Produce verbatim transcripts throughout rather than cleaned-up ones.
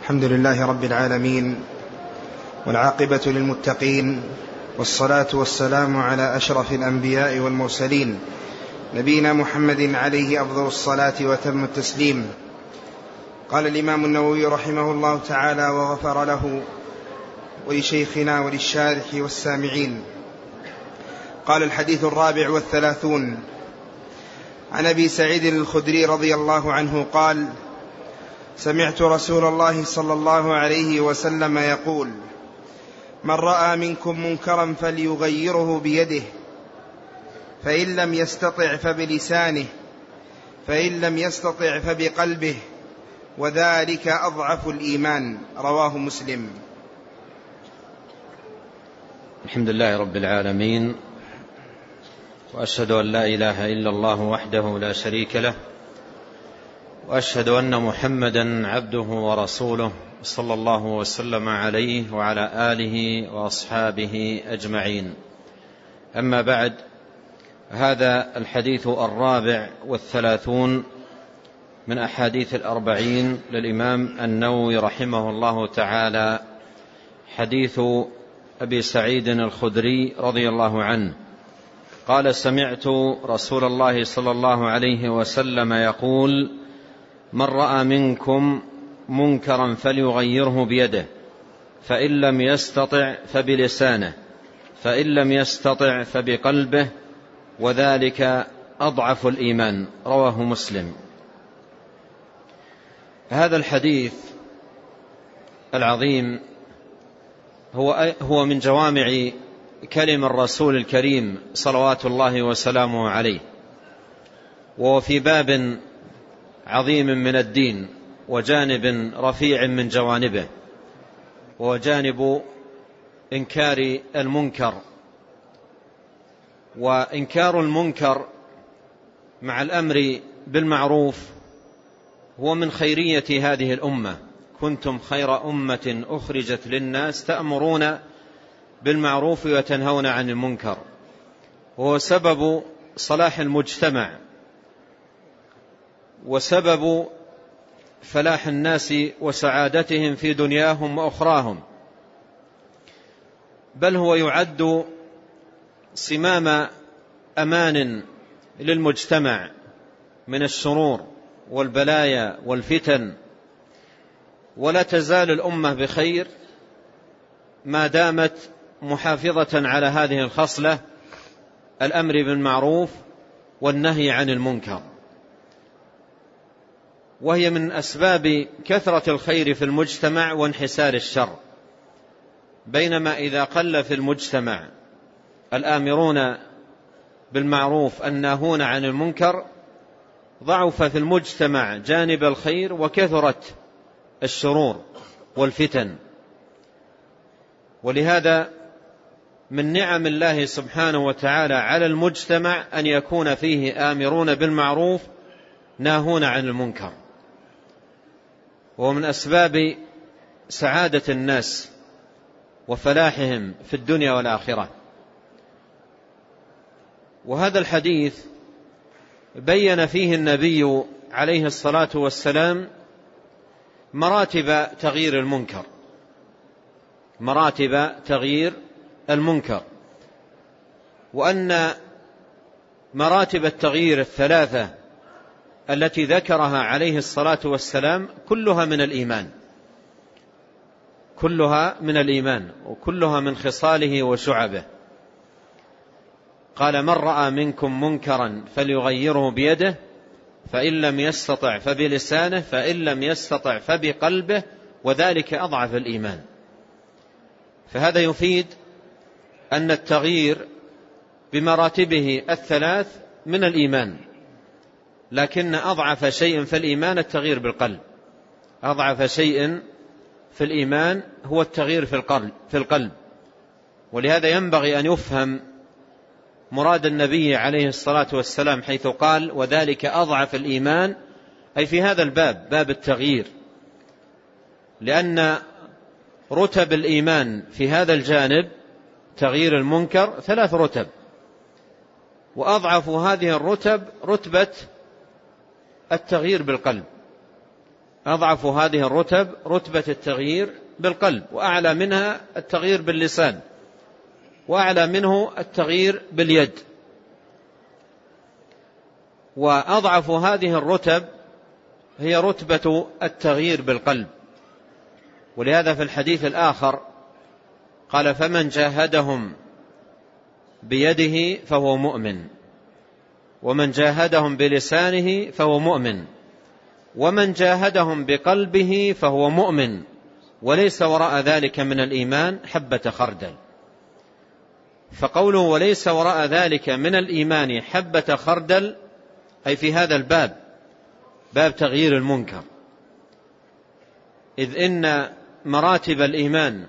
الحمد لله رب العالمين، والعاقبة للمتقين، والصلاة والسلام على أشرف الأنبياء والمرسلين، نبينا محمد عليه أفضل الصلاة وتم التسليم. قال الإمام النووي رحمه الله تعالى وغفر له ولشيخنا وللشارح والسامعين. قال: الحديث الرابع والثلاثون عن أبي سعيد الخدري رضي الله عنه قال: سمعت رسول الله صلى الله عليه وسلم يقول: من رأى منكم منكرا فليغيره بيده، فإن لم يستطع فبلسانه، فإن لم يستطع فبقلبه، وذلك أضعف الإيمان. رواه مسلم. الحمد لله رب العالمين، وأشهد أن لا إله إلا الله وحده لا شريك له، وأشهد أن محمدا عبده ورسوله صلى الله وسلم عليه وعلى آله وأصحابه أجمعين. أما بعد، هذا الحديث الرابع والثلاثون من أحاديث الأربعين للإمام النووي رحمه الله تعالى، حديث أبي سعيد الخدري رضي الله عنه قال: سمعت رسول الله صلى الله عليه وسلم يقول: من رأى منكم منكرا فليغيره بيده، فإن لم يستطع فبلسانه، فإن لم يستطع فبقلبه، وذلك أضعف الإيمان. رواه مسلم. هذا الحديث العظيم هو هو من جوامع كلم الرسول الكريم صلوات الله وسلامه عليه، وهو في باب عظيم من الدين، وجانب رفيع من جوانبه، وهو جانب إنكار المنكر. وإنكار المنكر مع الأمر بالمعروف هو من خيرية هذه الأمة: كنتم خير أمة أخرجت للناس تأمرون بالمعروف وتنهون عن المنكر، وهو سبب صلاح المجتمع وسبب فلاح الناس وسعادتهم في دنياهم وأخراهم، بل هو يعد صمام أمان للمجتمع من الشرور والبلايا والفتن. ولا تزال الأمة بخير ما دامت محافظة على هذه الخصلة: الأمر بالمعروف والنهي عن المنكر، وهي من أسباب كثرة الخير في المجتمع وانحسار الشر. بينما إذا قل في المجتمع الآمرون بالمعروف الناهون عن المنكر، ضعف في المجتمع جانب الخير وكثرت الشرور والفتن. ولهذا من نعم الله سبحانه وتعالى على المجتمع أن يكون فيه آمرون بالمعروف ناهون عن المنكر، ومن أسباب سعادة الناس وفلاحهم في الدنيا والآخرة. وهذا الحديث بين فيه النبي عليه الصلاة والسلام مراتب تغيير المنكر مراتب تغيير المنكر وأن مراتب التغيير الثلاثة التي ذكرها عليه الصلاة والسلام كلها من الإيمان كلها من الإيمان وكلها من خصاله وشعبه. قال: من رأى منكم منكرا فليغيره بيده، فإن لم يستطع فبلسانه، فإن لم يستطع فبقلبه، وذلك أضعف الإيمان. فهذا يفيد أن التغيير بمراتبه الثلاث من الإيمان، لكن أضعف شيء في الإيمان التغيير بالقلب. أضعف شيء في الإيمان هو التغيير في القلب في القلب ولهذا ينبغي أن يفهم مراد النبي عليه الصلاة والسلام حيث قال: وذلك أضعف الإيمان، أي في هذا الباب، باب التغيير، لأن رتب الإيمان في هذا الجانب تغيير المنكر ثلاث رتب، وأضعف هذه الرتب رتبة التغيير بالقلب. أضعف هذه الرتب رتبة التغيير بالقلب، وأعلى منها التغيير باللسان، وأعلى منه التغيير باليد. وأضعف هذه الرتب هي رتبة التغيير بالقلب. ولهذا في الحديث الآخر قال: فمن جاهدهم بيده فهو مؤمن، ومن جاهدهم بلسانه فهو مؤمن، ومن جاهدهم بقلبه فهو مؤمن، وليس وراء ذلك من الإيمان حبة خردل. فقوله وليس وراء ذلك من الإيمان حبة خردل أي في هذا الباب، باب تغيير المنكر، إذ إن مراتب الإيمان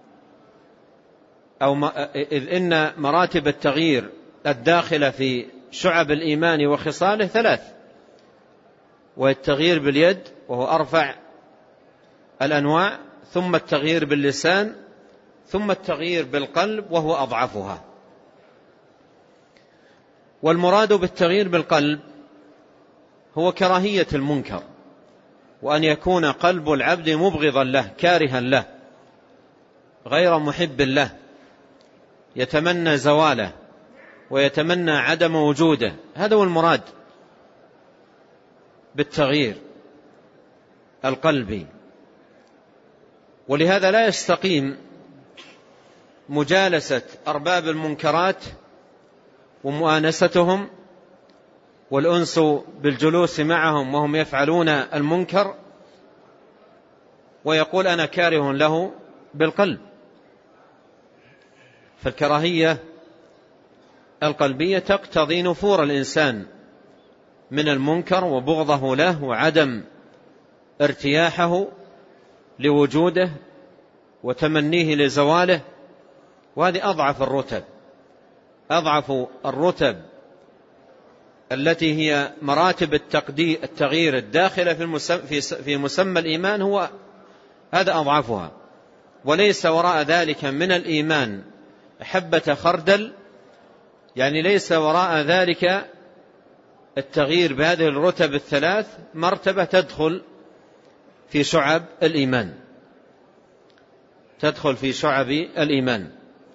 أو إذ إن مراتب التغيير الداخلة في شعب الإيمان وخصاله ثلاث: والتغيير باليد وهو أرفع الأنواع، ثم التغيير باللسان، ثم التغيير بالقلب وهو أضعفها. والمراد بالتغيير بالقلب هو كراهية المنكر، وأن يكون قلب العبد مبغضا له كارها له غير محب له، يتمنى زواله ويتمنى عدم وجوده. هذا هو المراد بالتغيير القلبي. ولهذا لا يستقيم مجالسة أرباب المنكرات ومؤانستهم والأنس بالجلوس معهم وهم يفعلون المنكر ويقول أنا كاره له بالقلب. فالكراهية القلبية تقتضي نفور الإنسان من المنكر وبغضه له وعدم ارتياحه لوجوده وتمنيه لزواله، وهذه أضعف الرتب. أضعف الرتب التي هي مراتب التغيير الداخلة في مسمى الإيمان هو هذا أضعفها. وليس وراء ذلك من الإيمان حبة خردل، يعني ليس وراء ذلك التغيير بهذه الرتب الثلاث مرتبة تدخل في شعب الإيمان، تدخل في شعب الإيمان.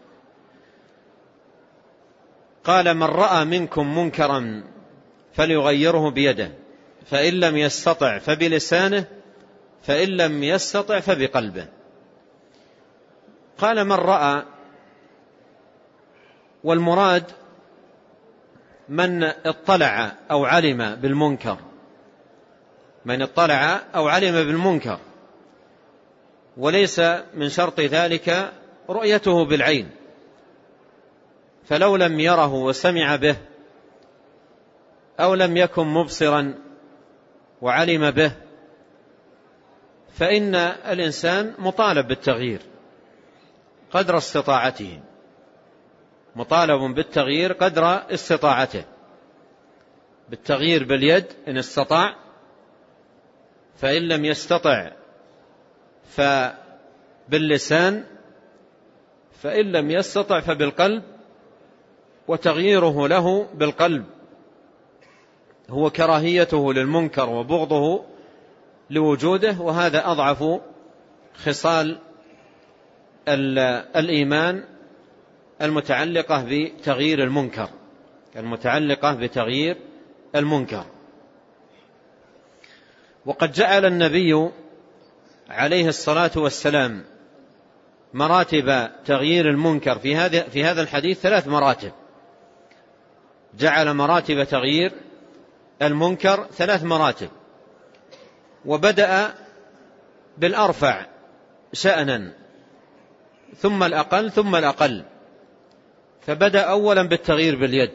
قال: من رأى منكم منكرا فليغيره بيده، فإن لم يستطع فبلسانه، فإن لم يستطع فبقلبه. قال: من رأى، والمراد من اطلع أو علم بالمنكر، من اطلع أو علم بالمنكر، وليس من شرط ذلك رؤيته بالعين، فلو لم يره وسمع به أو لم يكن مبصرا وعلم به فإن الإنسان مطالب بالتغيير قدر استطاعته، مطالب بالتغيير قدر استطاعته، بالتغيير باليد إن استطاع، فإن لم يستطع فباللسان، فإن لم يستطع فبالقلب. وتغييره له بالقلب هو كراهيته للمنكر وبغضه لوجوده، وهذا أضعف خصال الإيمان المتعلقة بتغيير المنكر، المتعلقة بتغيير المنكر. وقد جعل النبي عليه الصلاة والسلام مراتب تغيير المنكر في هذا في هذا الحديث ثلاث مراتب. جعل مراتب تغيير المنكر ثلاث مراتب، وبدأ بالأرفع شأنا ثم الأقل ثم الأقل. فبدأ أولا بالتغيير باليد،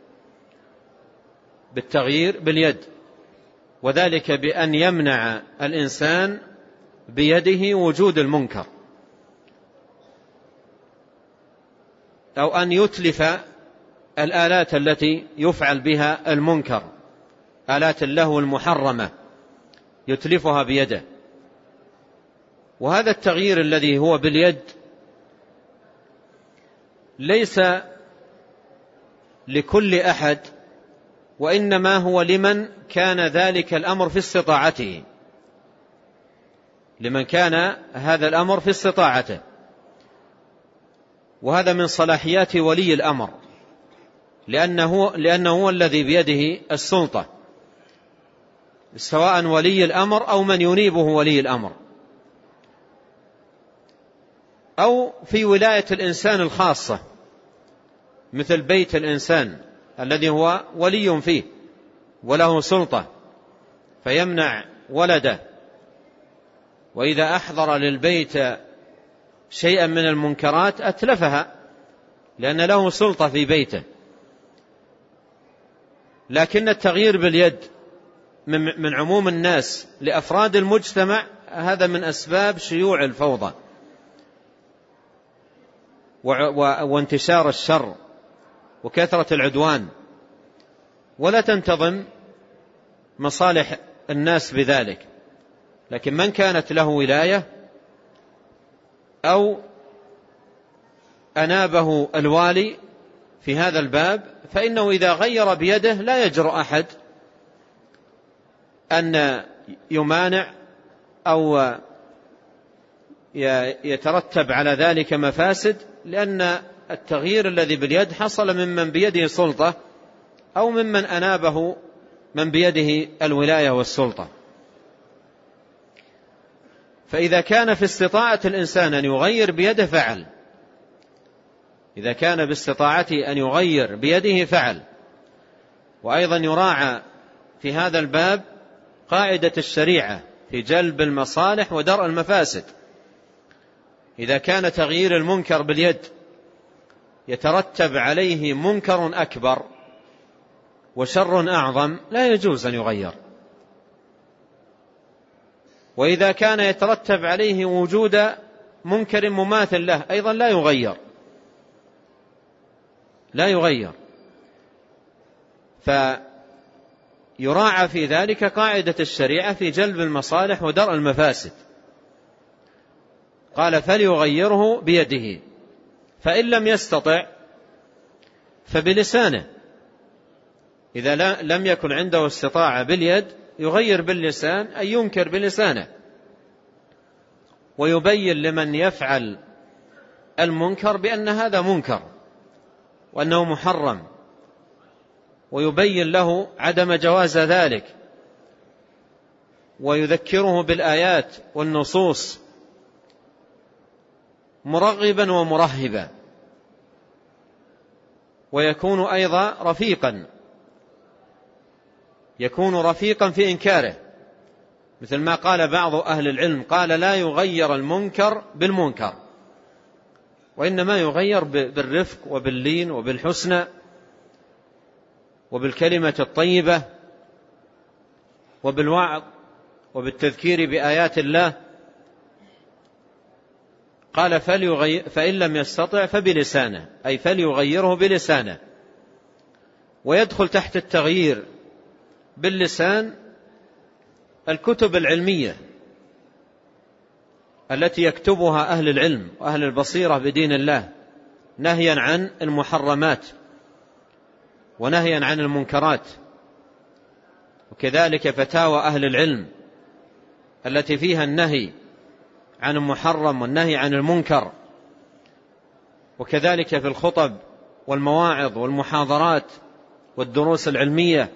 بالتغيير باليد، وذلك بأن يمنع الإنسان بيده وجود المنكر، أو أن يتلف الآلات التي يفعل بها المنكر، آلات اللهو المحرمة يتلفها بيده. وهذا التغيير الذي هو باليد ليس لكل أحد، وإنما هو لمن كان ذلك الأمر في استطاعته. لمن كان هذا الأمر في استطاعته. وهذا من صلاحيات ولي الأمر، لأنه, لأنه هو الذي بيده السلطة، سواء ولي الأمر أو من ينيبه ولي الأمر، أو في ولاية الإنسان الخاصة مثل بيت الإنسان الذي هو ولي فيه وله سلطة فيمنع ولده، وإذا أحضر للبيت شيئا من المنكرات أتلفها لأن له سلطة في بيته. لكن التغيير باليد من عموم الناس لأفراد المجتمع هذا من أسباب شيوع الفوضى وانتشار الشر وكثرة العدوان، ولا تنتظم مصالح الناس بذلك. لكن من كانت له ولاية أو أنابه الوالي في هذا الباب فإنه إذا غير بيده لا يجرؤ أحد أن يمانع أو يترتب على ذلك مفاسد، لأن التغيير الذي باليد حصل ممن بيده سلطة أو ممن أنابه من بيده الولاية والسلطة. فإذا كان في استطاعة الإنسان أن يغير بيده فعل، إذا كان باستطاعته أن يغير بيده فعل. وأيضا يراعى في هذا الباب قاعدة الشريعة في جلب المصالح ودرء المفاسد. إذا كان تغيير المنكر باليد يترتب عليه منكر أكبر وشر أعظم لا يجوز أن يغير. وإذا كان يترتب عليه وجود منكر مماثل له أيضا لا يغير لا يغير فيراعى في ذلك قاعدة الشريعة في جلب المصالح ودرء المفاسد. قال فليغيره بيده، فإن لم يستطع فبلسانه. إذا لم يكن عنده استطاعة باليد يغير باللسان، أي ينكر بلسانه ويبين لمن يفعل المنكر بأن هذا منكر وأنه محرم، ويبين له عدم جواز ذلك، ويذكره بالآيات والنصوص مرغبا ومرهبا، ويكون أيضا رفيقا يكون رفيقا في إنكاره، مثل ما قال بعض أهل العلم قال لا يغير المنكر بالمنكر، وإنما يغير بالرفق وباللين وبالحسنى وبالكلمة الطيبة وبالوعظ وبالتذكير بآيات الله. قال فإن لم يستطع فبلسانه، أي فليغيره بلسانه. ويدخل تحت التغيير باللسان الكتب العلمية التي يكتبها أهل العلم وأهل البصيرة بدين الله نهيا عن المحرمات ونهيا عن المنكرات، وكذلك فتاوى أهل العلم التي فيها النهي عن المحرم والنهي عن المنكر، وكذلك في الخطب والمواعظ والمحاضرات والدروس العلمية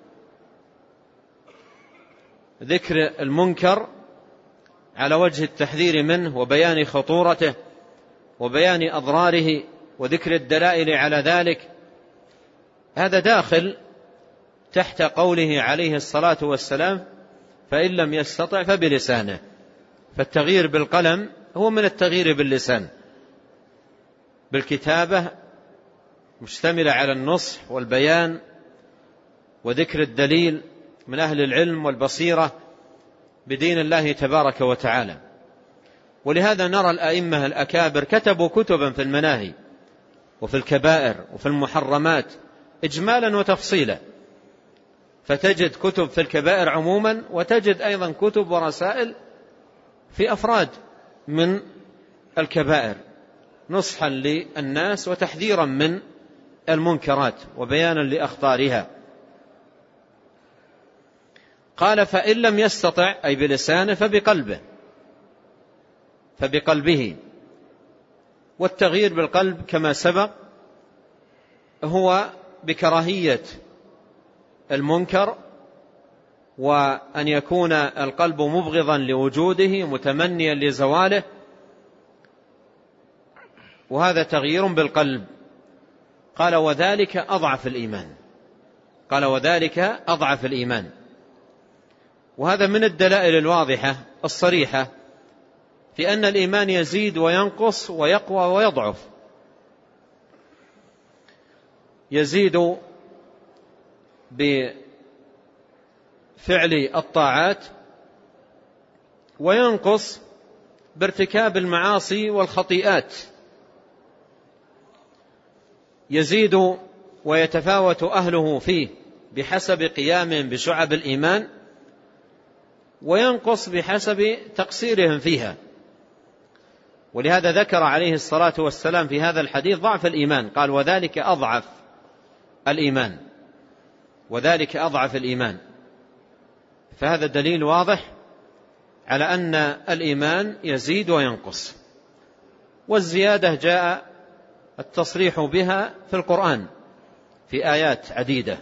ذكر المنكر على وجه التحذير منه وبيان خطورته وبيان أضراره وذكر الدلائل على ذلك. هذا داخل تحت قوله عليه الصلاة والسلام فإن لم يستطع فبلسانه. فالتغيير بالقلم هو من التغيير باللسان، بالكتابة مشتملة على النصح والبيان وذكر الدليل من أهل العلم والبصيرة بدين الله تبارك وتعالى. ولهذا نرى الأئمة الأكابر كتبوا كتبا في المناهي وفي الكبائر وفي المحرمات إجمالا وتفصيلا، فتجد كتب في الكبائر عموما وتجد أيضا كتب ورسائل في أفراد من الكبائر نصحا للناس وتحذيرا من المنكرات وبيانا لأخطارها. قال فإن لم يستطع أي بلسانه فبقلبه، فبقلبه. والتغيير بالقلب كما سبق هو بكراهية المنكر، وأن يكون القلب مبغضا لوجوده متمنيا لزواله، وهذا تغيير بالقلب. قال وذلك أضعف الإيمان، قال وذلك أضعف الإيمان. وهذا من الدلائل الواضحة الصريحة في أن الإيمان يزيد وينقص ويقوى ويضعف. يزيد بفعل الطاعات، وينقص بارتكاب المعاصي والخطيئات. يزيد ويتفاوت أهله فيه بحسب قيامهم بشعب الإيمان، وينقص بحسب تقصيرهم فيها. ولهذا ذكر عليه الصلاة والسلام في هذا الحديث ضعف الإيمان، قال وذلك أضعف الإيمان، وذلك أضعف الإيمان. فهذا دليل واضح على أن الإيمان يزيد وينقص. والزيادة جاء التصريح بها في القرآن في آيات عديدة،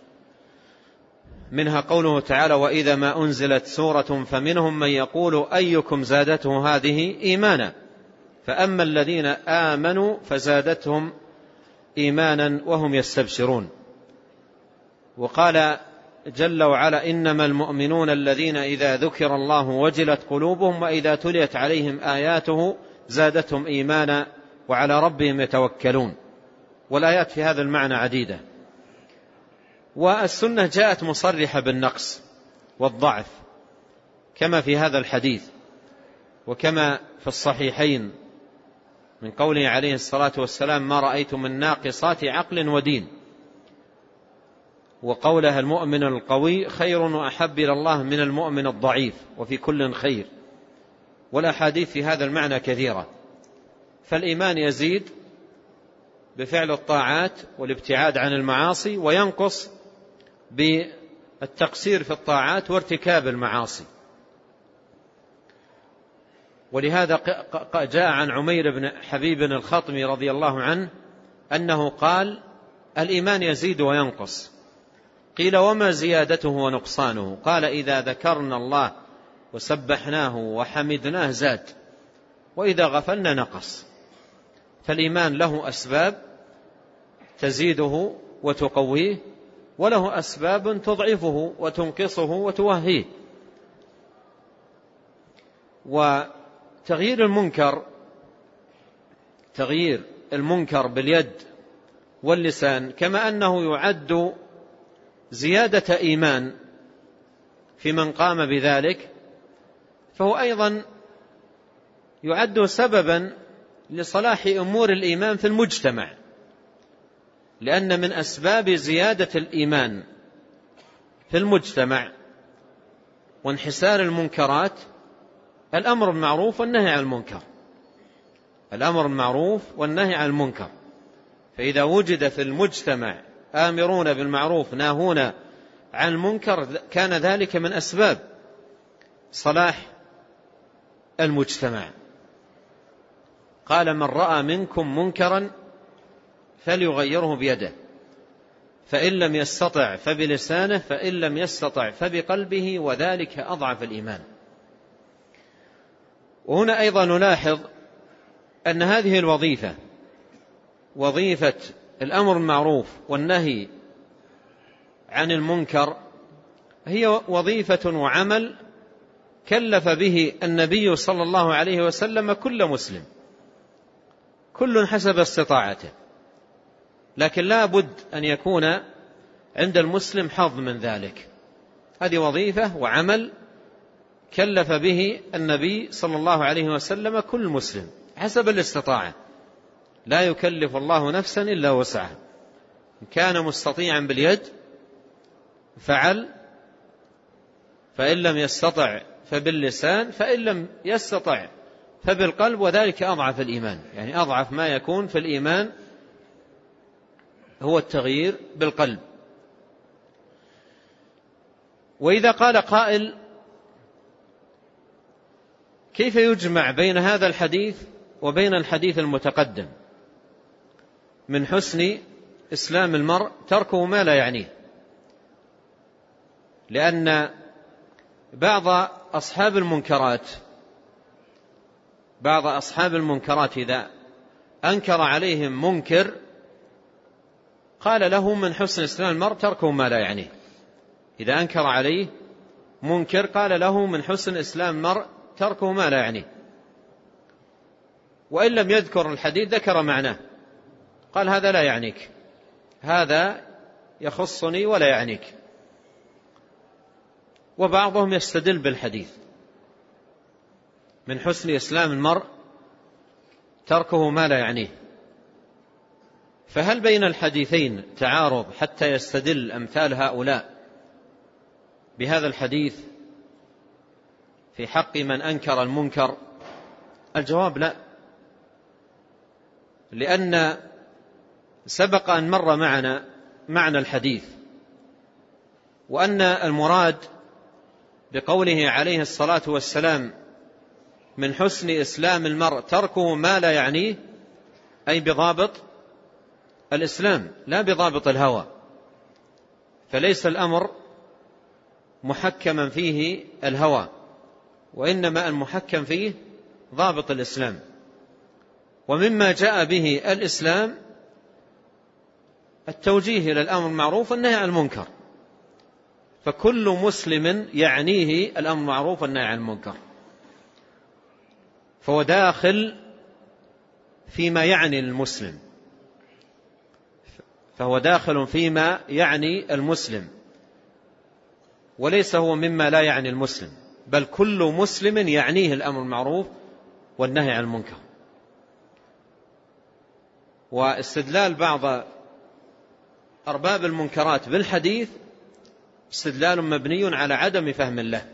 منها قوله تعالى وإذا ما أنزلت سورة فمنهم من يقول أيكم زادته هذه إيمانا فأما الذين آمنوا فزادتهم إيمانا وهم يستبشرون. وقال جل وعلا إنما المؤمنون الذين إذا ذكر الله وجلت قلوبهم وإذا تليت عليهم آياته زادتهم إيمانا وعلى ربهم يتوكلون. والآيات في هذا المعنى عديدة. والسنة جاءت مصرحة بالنقص والضعف كما في هذا الحديث، وكما في الصحيحين من قوله عليه الصلاة والسلام ما رأيت من ناقصات عقل ودين، وقوله المؤمن القوي خير وأحب إلى الله من المؤمن الضعيف وفي كل خير. والأحاديث في هذا المعنى كثيرة. فالإيمان يزيد بفعل الطاعات والابتعاد عن المعاصي، وينقص بالتقصير في الطاعات وارتكاب المعاصي. ولهذا جاء عن عمير بن حبيب الخطمي رضي الله عنه أنه قال الإيمان يزيد وينقص. قيل وما زيادته ونقصانه؟ قال إذا ذكرنا الله وسبحناه وحمدناه زاد، وإذا غفلنا نقص. فالإيمان له أسباب تزيده وتقويه، وله أسباب تضعفه وتنقصه وتوهيه. وتغيير المنكر تغيير المنكر باليد واللسان كما أنه يعد زيادة إيمان في من قام بذلك، فهو أيضا يعد سببا لصلاح أمور الإيمان في المجتمع. لأن من أسباب زيادة الإيمان في المجتمع وانحسار المنكرات الأمر بالمعروف والنهي عن المنكر. الأمر بالمعروف والنهي عن المنكر. فإذا وجد في المجتمع آمرون بالمعروف ناهون عن المنكر كان ذلك من أسباب صلاح المجتمع. قال من رأى منكم منكرا فليغيره بيده، فإن لم يستطع فبلسانه، فإن لم يستطع فبقلبه، وذلك أضعف الإيمان. وهنا أيضا نلاحظ أن هذه الوظيفة، وظيفة الأمر بالمعروف والنهي عن المنكر، هي وظيفة وعمل كلف به النبي صلى الله عليه وسلم كل مسلم، كل حسب استطاعته. لكن لا بد أن يكون عند المسلم حظ من ذلك. هذه وظيفة وعمل كلف به النبي صلى الله عليه وسلم كل مسلم حسب الاستطاعة. لا يكلف الله نفسا إلا وسعها. إن كان مستطيعا باليد فعل، فإن لم يستطع فباللسان، فإن لم يستطع فبالقلب، وذلك أضعف الإيمان. يعني أضعف ما يكون في الإيمان هو التغيير بالقلب. وإذا قال قائل كيف يجمع بين هذا الحديث وبين الحديث المتقدم من حسن إسلام المرء تركه ما لا يعنيه؟ لأن بعض أصحاب المنكرات بعض أصحاب المنكرات إذا أنكر عليهم منكر قال له من حسن إسلام المرء تركه ما لا يعنيه. إذا أنكر عليه منكر قال له من حسن إسلام المرء تركه ما لا يعنيه، وإن لم يذكر الحديث ذكر معناه، قال هذا لا يعنيك، هذا يخصني ولا يعنيك. وبعضهم يستدل بالحديث من حسن إسلام المرء تركه ما لا يعنيه. فهل بين الحديثين تعارض حتى يستدل أمثال هؤلاء بهذا الحديث في حق من أنكر المنكر؟ الجواب لا، لأن سبق أن مر معنا معنى الحديث، وأن المراد بقوله عليه الصلاة والسلام من حسن إسلام المرء تركه ما لا يعنيه أي بضابط الإسلام لا بضابط الهوى، فليس الأمر محكما فيه الهوى، وإنما المحكم فيه ضابط الإسلام. ومما جاء به الإسلام التوجيه إلى الأمر المعروف والنهي عن المنكر، فكل مسلم يعنيه الأمر المعروف والنهي عن المنكر، فهو داخل فيما يعني المسلم فهو داخل فيما يعني المسلم وليس هو مما لا يعني المسلم، بل كل مسلم يعنيه الأمر المعروف والنهي عن المنكر. واستدلال بعض أرباب المنكرات بالحديث استدلال مبني على عدم فهم الله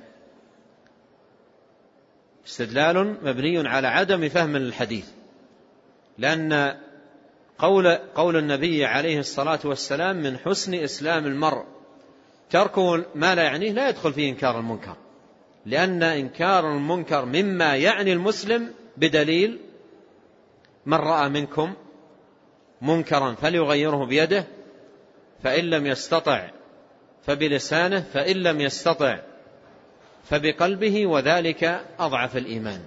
استدلال مبني على عدم فهم الحديث، لأن قول, قول النبي عليه الصلاة والسلام من حسن إسلام المرء تركه ما لا يعنيه لا يدخل فيه إنكار المنكر، لأن إنكار المنكر مما يعني المسلم بدليل من رأى منكم منكرا فليغيره بيده، فإن لم يستطع فبلسانه، فإن لم يستطع فبقلبه، وذلك أضعف الإيمان.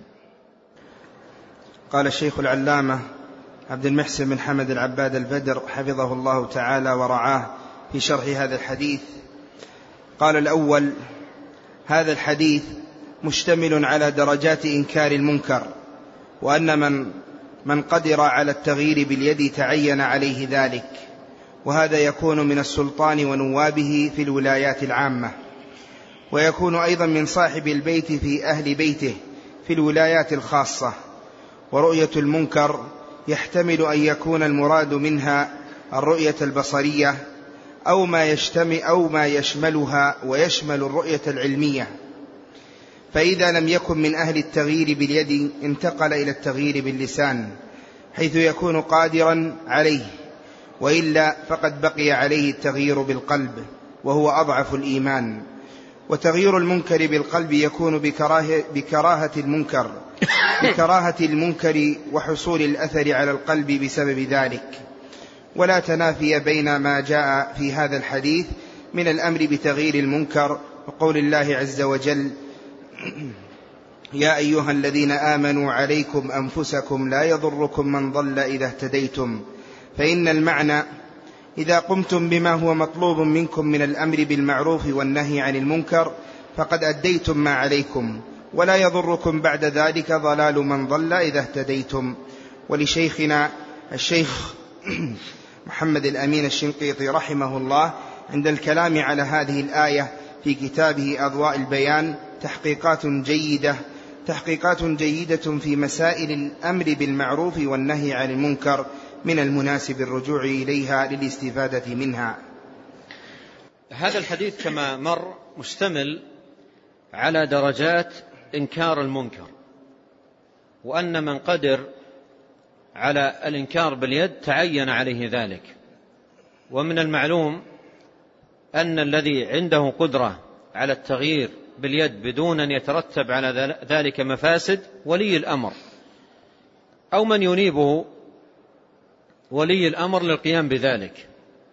قال الشيخ العلامة عبد المحسن بن حمد العباد البدر حفظه الله تعالى ورعاه في شرح هذا الحديث، قال الأول: هذا الحديث مشتمل على درجات إنكار المنكر، وأن من, من قدر على التغيير باليد تعين عليه ذلك، وهذا يكون من السلطان ونوابه في الولايات العامة، ويكون أيضا من صاحب البيت في أهل بيته في الولايات الخاصة. ورؤية المنكر يحتمل أن يكون المراد منها الرؤية البصرية أو ما يشتمل أو ما يشملها ويشمل الرؤية العلمية، فإذا لم يكن من أهل التغيير باليد انتقل إلى التغيير باللسان حيث يكون قادرا عليه، وإلا فقد بقي عليه التغيير بالقلب وهو أضعف الإيمان. وتغيير المنكر بالقلب يكون بكراهة, بكراهة المنكر بكراهة المنكر وحصول الأثر على القلب بسبب ذلك، ولا تنافي بين ما جاء في هذا الحديث من الأمر بتغيير المنكر وقول الله عز وجل: يا أيها الذين آمنوا عليكم أنفسكم لا يضركم من ضل إذا اهتديتم. فإن المعنى: إذا قمتم بما هو مطلوب منكم من الأمر بالمعروف والنهي عن المنكر فقد أديتم ما عليكم، ولا يضركم بعد ذلك ضلال من ضل إذا اهتديتم. ولشيخنا الشيخ محمد الأمين الشنقيطي رحمه الله عند الكلام على هذه الآية في كتابه أضواء البيان تحقيقات جيدة تحقيقات جيدة في مسائل الأمر بالمعروف والنهي عن المنكر، من المناسب الرجوع إليها للاستفادة منها. هذا الحديث كما مر مشتمل على درجات إنكار المنكر، وأن من قدر على الإنكار باليد تعين عليه ذلك. ومن المعلوم أن الذي عنده قدرة على التغيير باليد بدون أن يترتب على ذلك مفاسد ولي الأمر أو من ينيبه ولي الأمر للقيام بذلك.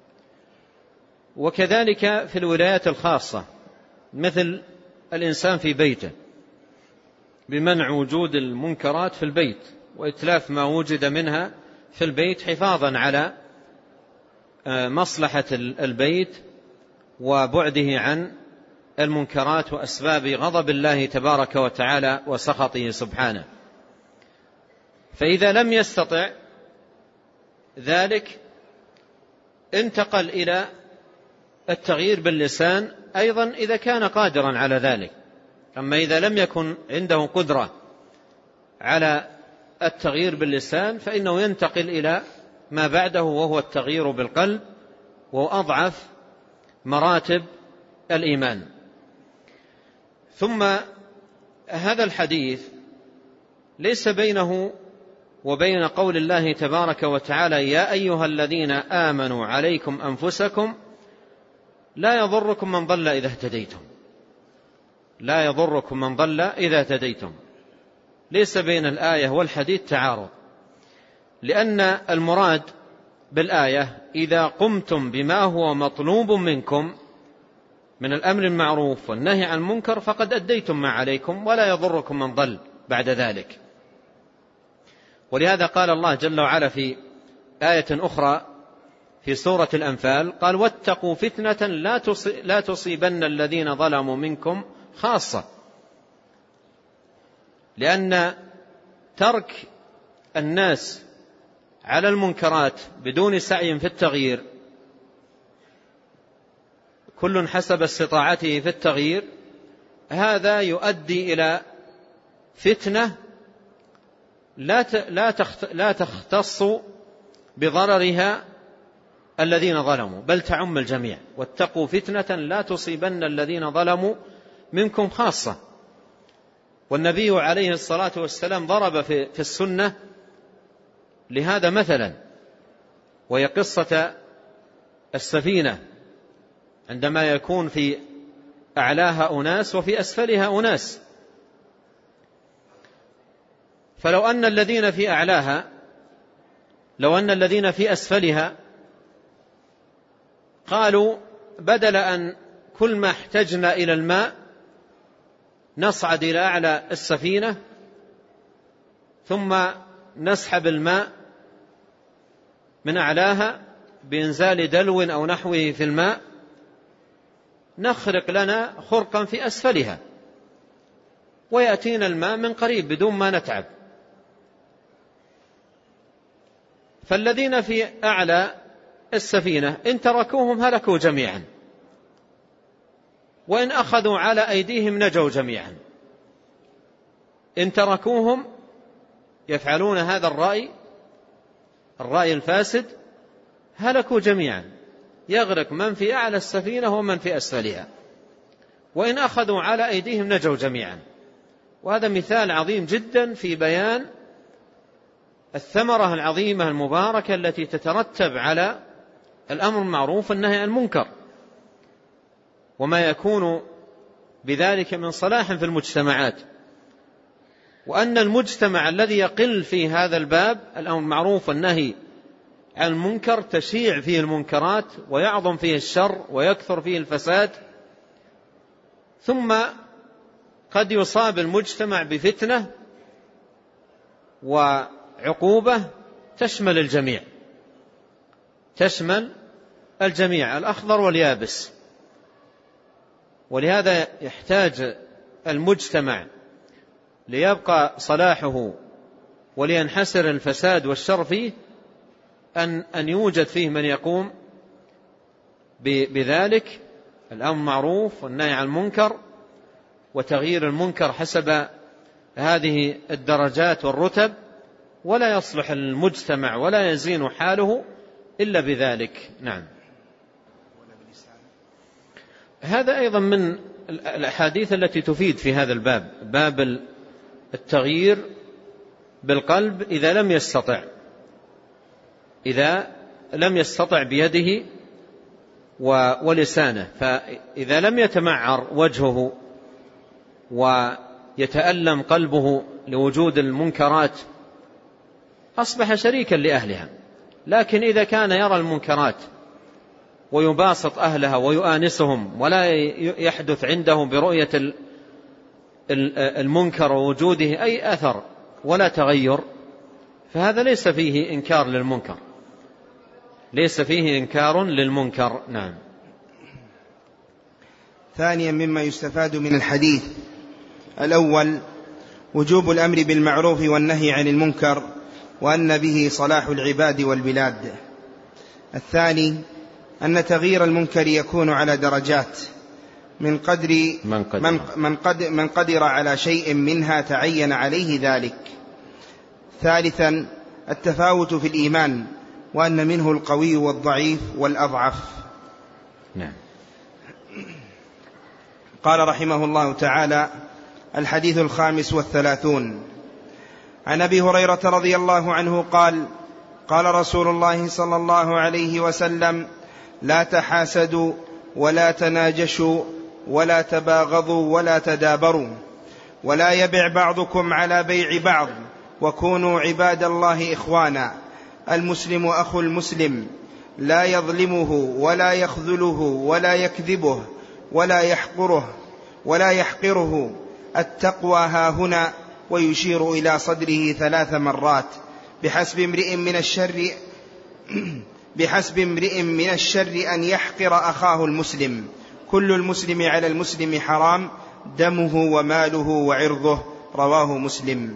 وكذلك في الولايات الخاصة مثل الإنسان في بيته بمنع وجود المنكرات في البيت وإتلاف ما وجد منها في البيت حفاظا على مصلحة البيت وبعده عن المنكرات وأسباب غضب الله تبارك وتعالى وسخطه سبحانه. فإذا لم يستطع ذلك انتقل إلى التغيير باللسان أيضا إذا كان قادرا على ذلك. أما إذا لم يكن عنده قدرة على التغيير باللسان فإنه ينتقل إلى ما بعده وهو التغيير بالقلب، وأضعف مراتب الإيمان. ثم هذا الحديث ليس بينه وبين قول الله تبارك وتعالى يا أيها الذين آمنوا عليكم أنفسكم لا يضركم من ضل إذا اهتديتم، لا يضركم من ضل إذا اهتديتم. ليس بين الآية والحديث تعارض، لأن المراد بالآية إذا قمتم بما هو مطلوب منكم من الأمر المعروف والنهي عن المنكر فقد أديتم ما عليكم ولا يضركم من ضل بعد ذلك. ولهذا قال الله جل وعلا في آية أخرى في سورة الأنفال قال واتقوا فتنة لا تصيبن الذين ظلموا منكم خاصة، لأن ترك الناس على المنكرات بدون سعي في التغيير كل حسب استطاعته في التغيير هذا يؤدي إلى فتنة لا تختص بضررها الذين ظلموا بل تعم الجميع. واتقوا فتنة لا تصيبن الذين ظلموا منكم خاصة. والنبي عليه الصلاة والسلام ضرب في السنة لهذا مثلا، وهي قصة السفينة عندما يكون في أعلاها أناس وفي أسفلها أناس، فلو أن الذين في أعلاها لو أن الذين في أسفلها قالوا بدل أن كل ما احتجنا إلى الماء نصعد إلى أعلى السفينة ثم نسحب الماء من أعلاها بإنزال دلو أو نحوه في الماء نخرق لنا خرقا في أسفلها ويأتينا الماء من قريب بدون ما نتعب. فالذين في أعلى السفينة إن تركوهم هلكوا جميعا، وإن أخذوا على أيديهم نجوا جميعا. إن تركوهم يفعلون هذا الرأي الرأي الفاسد هلكوا جميعا، يغرق من في أعلى السفينة ومن في أسفلها، وإن أخذوا على أيديهم نجوا جميعا. وهذا مثال عظيم جدا في بيان الثمرة العظيمة المباركة التي تترتب على الأمر المعروف والنهي عن المنكر، وما يكون بذلك من صلاح في المجتمعات. وأن المجتمع الذي يقل في هذا الباب الأمر المعروف والنهي عن المنكر تشيع فيه المنكرات ويعظم فيه الشر ويكثر فيه الفساد، ثم قد يصاب المجتمع بفتنة وعقوبة تشمل الجميع تشمل الجميع الأخضر واليابس. ولهذا يحتاج المجتمع ليبقى صلاحه ولينحسر الفساد والشر فيه أن أن يوجد فيه من يقوم بذلك الأمر معروف والنهي عن المنكر وتغيير المنكر حسب هذه الدرجات والرتب، ولا يصلح المجتمع ولا يزين حاله إلا بذلك. نعم. هذا أيضا من الأحاديث التي تفيد في هذا الباب، باب التغيير بالقلب إذا لم يستطع إذا لم يستطع بيده ولسانه. فإذا لم يتمعر وجهه ويتألم قلبه لوجود المنكرات أصبح شريكا لأهلها. لكن إذا كان يرى المنكرات ويباسط أهلها ويؤانسهم ولا يحدث عنده برؤية المنكر ووجوده أي أثر ولا تغير، فهذا ليس فيه إنكار للمنكر، ليس فيه إنكار للمنكر. نعم. ثانيا مما يستفاد من الحديث: الأول وجوب الأمر بالمعروف والنهي عن المنكر، وأن به صلاح العباد والبلاد. الثاني أن تغيير المنكر يكون على درجات من قدر من قدر, من من قدر, من قدر على شيء منها تعين عليه ذلك. ثالثا التفاوت في الإيمان، وأن منه القوي والضعيف والأضعف. نعم. قال رحمه الله تعالى: الحديث الخامس والثلاثون. عن أبي هريرة رضي الله عنه قال: قال رسول الله صلى الله عليه وسلم: لا تحاسدوا ولا تناجشوا ولا تباغضوا ولا تدابروا، ولا يبع بعضكم على بيع بعض، وكونوا عباد الله إخوانا. المسلم أخو المسلم، لا يظلمه ولا يخذله ولا يكذبه ولا يحقره ولا يحقره. التقوى هاهنا، ويشير إلى صدره ثلاث مرات: بحسب امرئ من الشر بحسب امرئ من الشر أن يحقر أخاه المسلم. كل المسلم على المسلم حرام، دمه وماله وعرضه. رواه مسلم.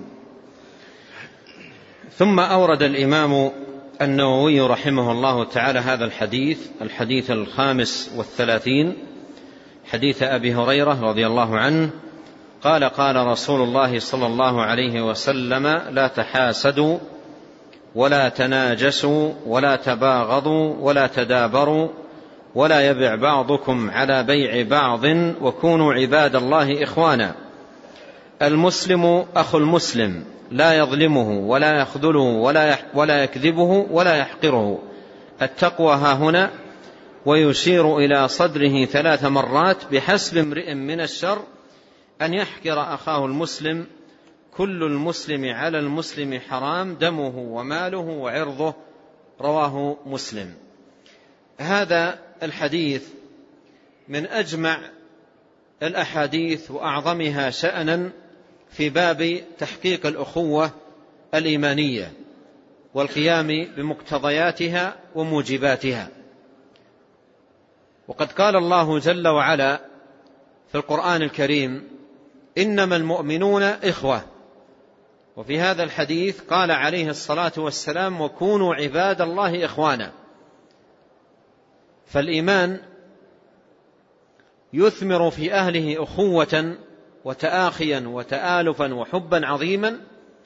ثم أورد الإمام النووي رحمه الله تعالى هذا الحديث، الحديث الخامس والثلاثين، حديث أبي هريرة رضي الله عنه قال: قال رسول الله صلى الله عليه وسلم: لا تحاسدوا ولا تناجسوا ولا تباغضوا ولا تدابروا، ولا يبع بعضكم على بيع بعض، وكونوا عباد الله إخوانا. المسلم أخو المسلم، لا يظلمه ولا يخذله ولا يكذبه ولا يحقره. التقوى هاهنا، ويشير إلى صدره ثلاث مرات: بحسب امرئ من الشر أن يحقر أخاه المسلم. كل المسلم على المسلم حرام، دمه وماله وعرضه. رواه مسلم. هذا الحديث من أجمع الأحاديث وأعظمها شأنا في باب تحقيق الأخوة الإيمانية والقيام بمقتضياتها وموجباتها. وقد قال الله جل وعلا في القرآن الكريم: إنما المؤمنون إخوة. وفي هذا الحديث قال عليه الصلاة والسلام: وكونوا عباد الله إخوانا. فالإيمان يثمر في أهله أخوة وتآخيا وتآلفا وحبا عظيما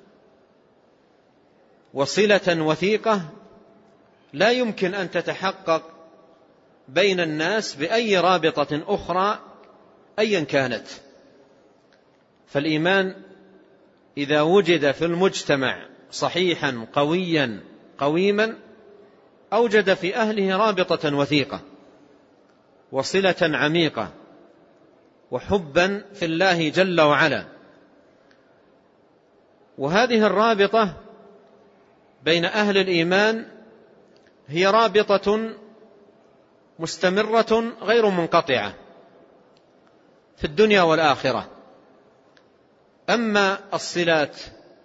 وصلة وثيقة لا يمكن أن تتحقق بين الناس بأي رابطة أخرى أيا كانت. فالإيمان إذا وجد في المجتمع صحيحا قويا قويما أوجد في أهله رابطة وثيقة وصلة عميقة وحبا في الله جل وعلا. وهذه الرابطة بين أهل الإيمان هي رابطة مستمرة غير منقطعة في الدنيا والآخرة. أما الصلات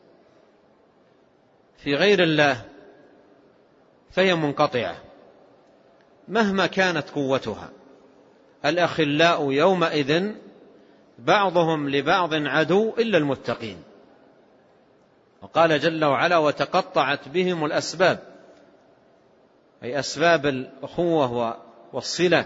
في غير الله فهي منقطعة مهما كانت قوتها. الأخلاء يومئذ بعضهم لبعض عدو إلا المتقين. وقال جل وعلا: وتقطعت بهم الأسباب، أي أسباب الأخوة والصلة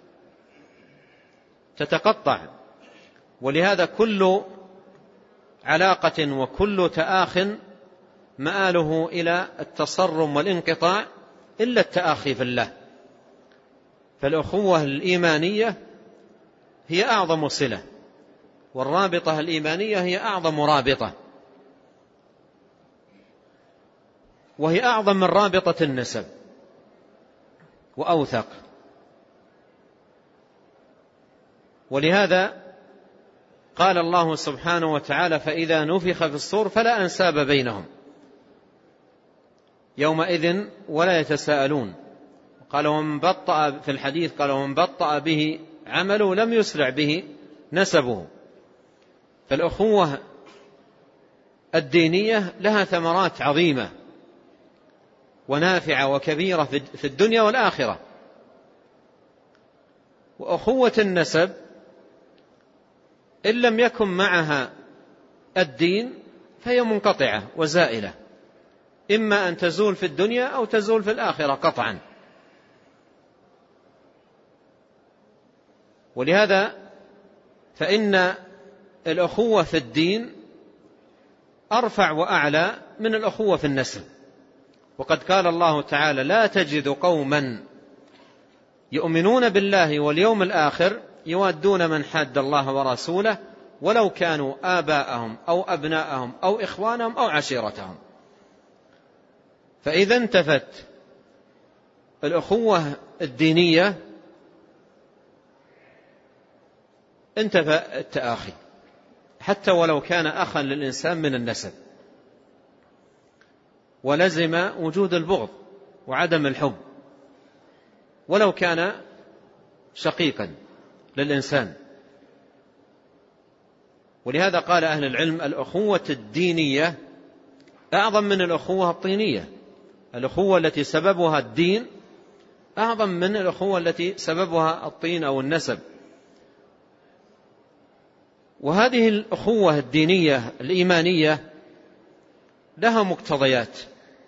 تتقطع. ولهذا كل علاقة وكل تآخٍ مآله إلى التصرم والانقطاع إلا التآخي في الله. فالأخوة الإيمانية هي أعظم صلة، والرابطة الإيمانية هي أعظم رابطة، وهي أعظم من رابطة النسب وأوثق. ولهذا قال الله سبحانه وتعالى: فإذا نفخ في الصور فلا أنساب بينهم يومئذ ولا يتساءلون. قال: ومن بطأ في الحديث قال: ومن بطأ به عمله لم يسرع به نسبه. فالأخوة الدينية لها ثمرات عظيمة ونافعة وكبيرة في الدنيا والآخرة. وأخوة النسب إن لم يكن معها الدين فهي منقطعة وزائلة، إما أن تزول في الدنيا أو تزول في الآخرة قطعا. ولهذا فإن الأخوة في الدين أرفع وأعلى من الأخوة في النسب. وقد قال الله تعالى: لا تجد قوما يؤمنون بالله واليوم الآخر يوادون من حاد الله ورسوله ولو كانوا آباءهم أو أبناءهم أو إخوانهم أو عشيرتهم. فإذا انتفت الأخوة الدينية انتفى التآخي، حتى ولو كان أخا للإنسان من النسب، ولزم وجود البغض وعدم الحب ولو كان شقيقا للإنسان. ولهذا قال أهل العلم: الأخوة الدينية أعظم من الأخوة الطينية. الأخوة التي سببها الدين أعظم من الأخوة التي سببها الطين أو النسب. وهذه الأخوة الدينية الإيمانية لها مقتضيات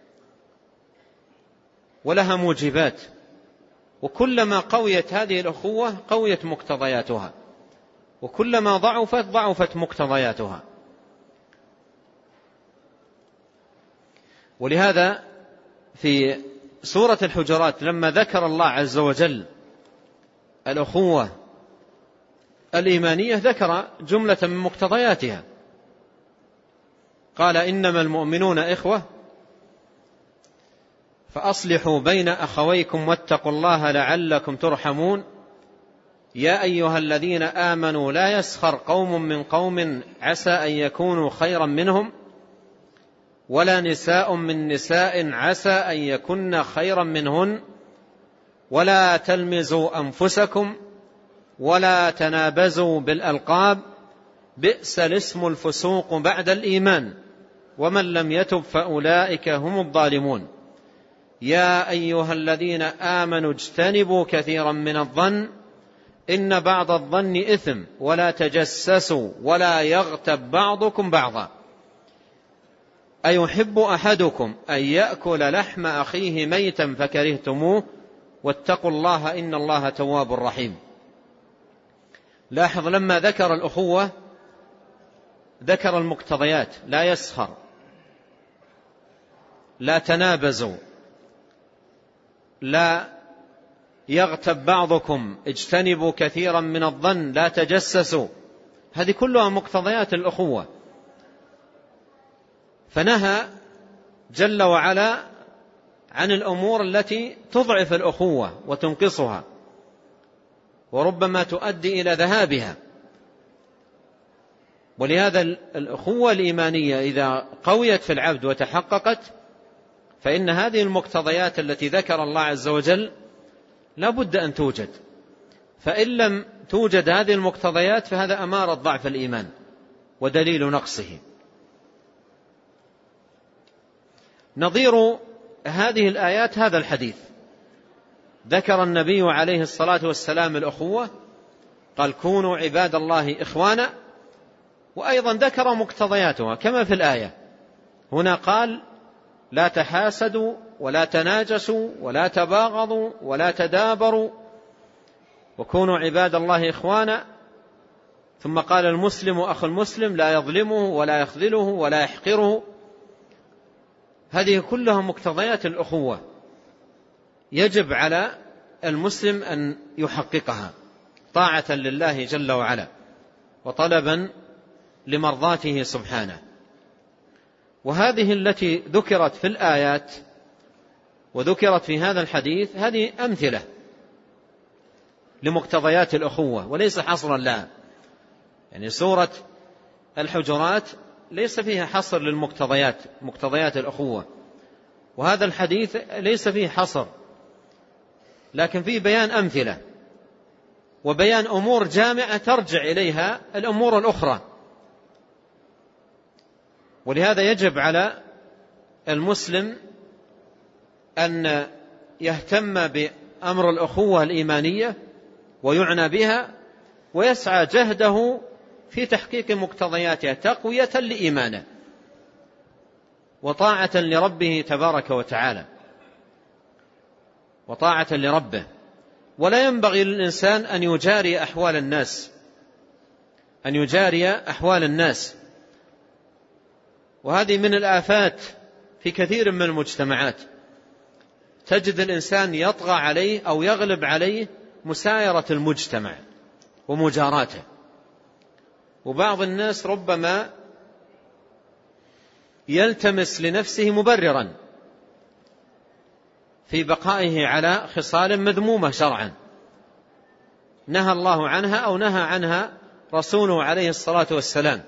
ولها موجبات، وكلما قويت هذه الأخوة قويت مقتضياتها، وكلما ضعفت ضعفت مقتضياتها. ولهذا في سورة الحجرات لما ذكر الله عز وجل الأخوة الإيمانية ذكر جملة من مقتضياتها، قال: إنما المؤمنون إخوة فأصلحوا بين أخويكم واتقوا الله لعلكم ترحمون. يا أيها الذين آمنوا لا يسخر قوم من قوم عسى أن يكونوا خيرا منهم ولا نساء من نساء عسى أن يكن خيرا منهن ولا تلمزوا أنفسكم ولا تنابزوا بالألقاب بئس الاسم الفسوق بعد الإيمان ومن لم يتب فأولئك هم الظالمون. يا أيها الذين آمنوا اجتنبوا كثيرا من الظن إن بعض الظن إثم ولا تجسسوا ولا يغتب بعضكم بعضا أيحب أحدكم أن يأكل لحم أخيه ميتا فكرهتموه واتقوا الله إن الله تواب رحيم. لاحظ لما ذكر الأخوة ذكر المقتضيات: لا يسخر، لا تنابزوا، لا يغتب بعضكم، اجتنبوا كثيرا من الظن، لا تجسسوا. هذه كلها مقتضيات الأخوة. فنهى جل وعلا عن الأمور التي تضعف الأخوة وتنقصها وربما تؤدي إلى ذهابها. ولهذا الأخوة الإيمانية إذا قويت في العبد وتحققت فإن هذه المقتضيات التي ذكر الله عز وجل لا بد أن توجد، فإن لم توجد هذه المقتضيات فهذا أمارة ضعف الإيمان ودليل نقصه. نظير هذه الآيات هذا الحديث، ذكر النبي عليه الصلاة والسلام الأخوة، قال: كونوا عباد الله إخوانا، وأيضا ذكر مقتضياتها كما في الآية. هنا قال: لا تحاسدوا ولا تناجسوا ولا تباغضوا ولا تدابروا وكونوا عباد الله إخوانا. ثم قال: المسلم أخو المسلم لا يظلمه ولا يخذله ولا يحقره. هذه كلها مقتضيات الأخوة يجب على المسلم أن يحققها طاعة لله جل وعلا وطلبا لمرضاته سبحانه. وهذه التي ذكرت في الآيات وذكرت في هذا الحديث هذه أمثلة لمقتضيات الأخوة وليس حصرا لها. يعني سورة الحجرات ليس فيها حصر للمقتضيات، مقتضيات الأخوة، وهذا الحديث ليس فيه حصر، لكن فيه بيان أمثلة وبيان أمور جامعة ترجع إليها الأمور الأخرى. ولهذا يجب على المسلم أن يهتم بأمر الأخوة الإيمانية ويعنى بها، ويسعى جهده في تحقيق مقتضياتها تقوية لإيمانه وطاعة لربه تبارك وتعالى، وطاعة لربه. ولا ينبغي للإنسان أن يجاري أحوال الناس، أن يجاري أحوال الناس، وهذه من الآفات في كثير من المجتمعات. تجد الإنسان يطغى عليه أو يغلب عليه مسايرة المجتمع ومجاراته، وبعض الناس ربما يلتمس لنفسه مبررا في بقائه على خصال مذمومة شرعا نهى الله عنها أو نهى عنها رسوله عليه الصلاة والسلام،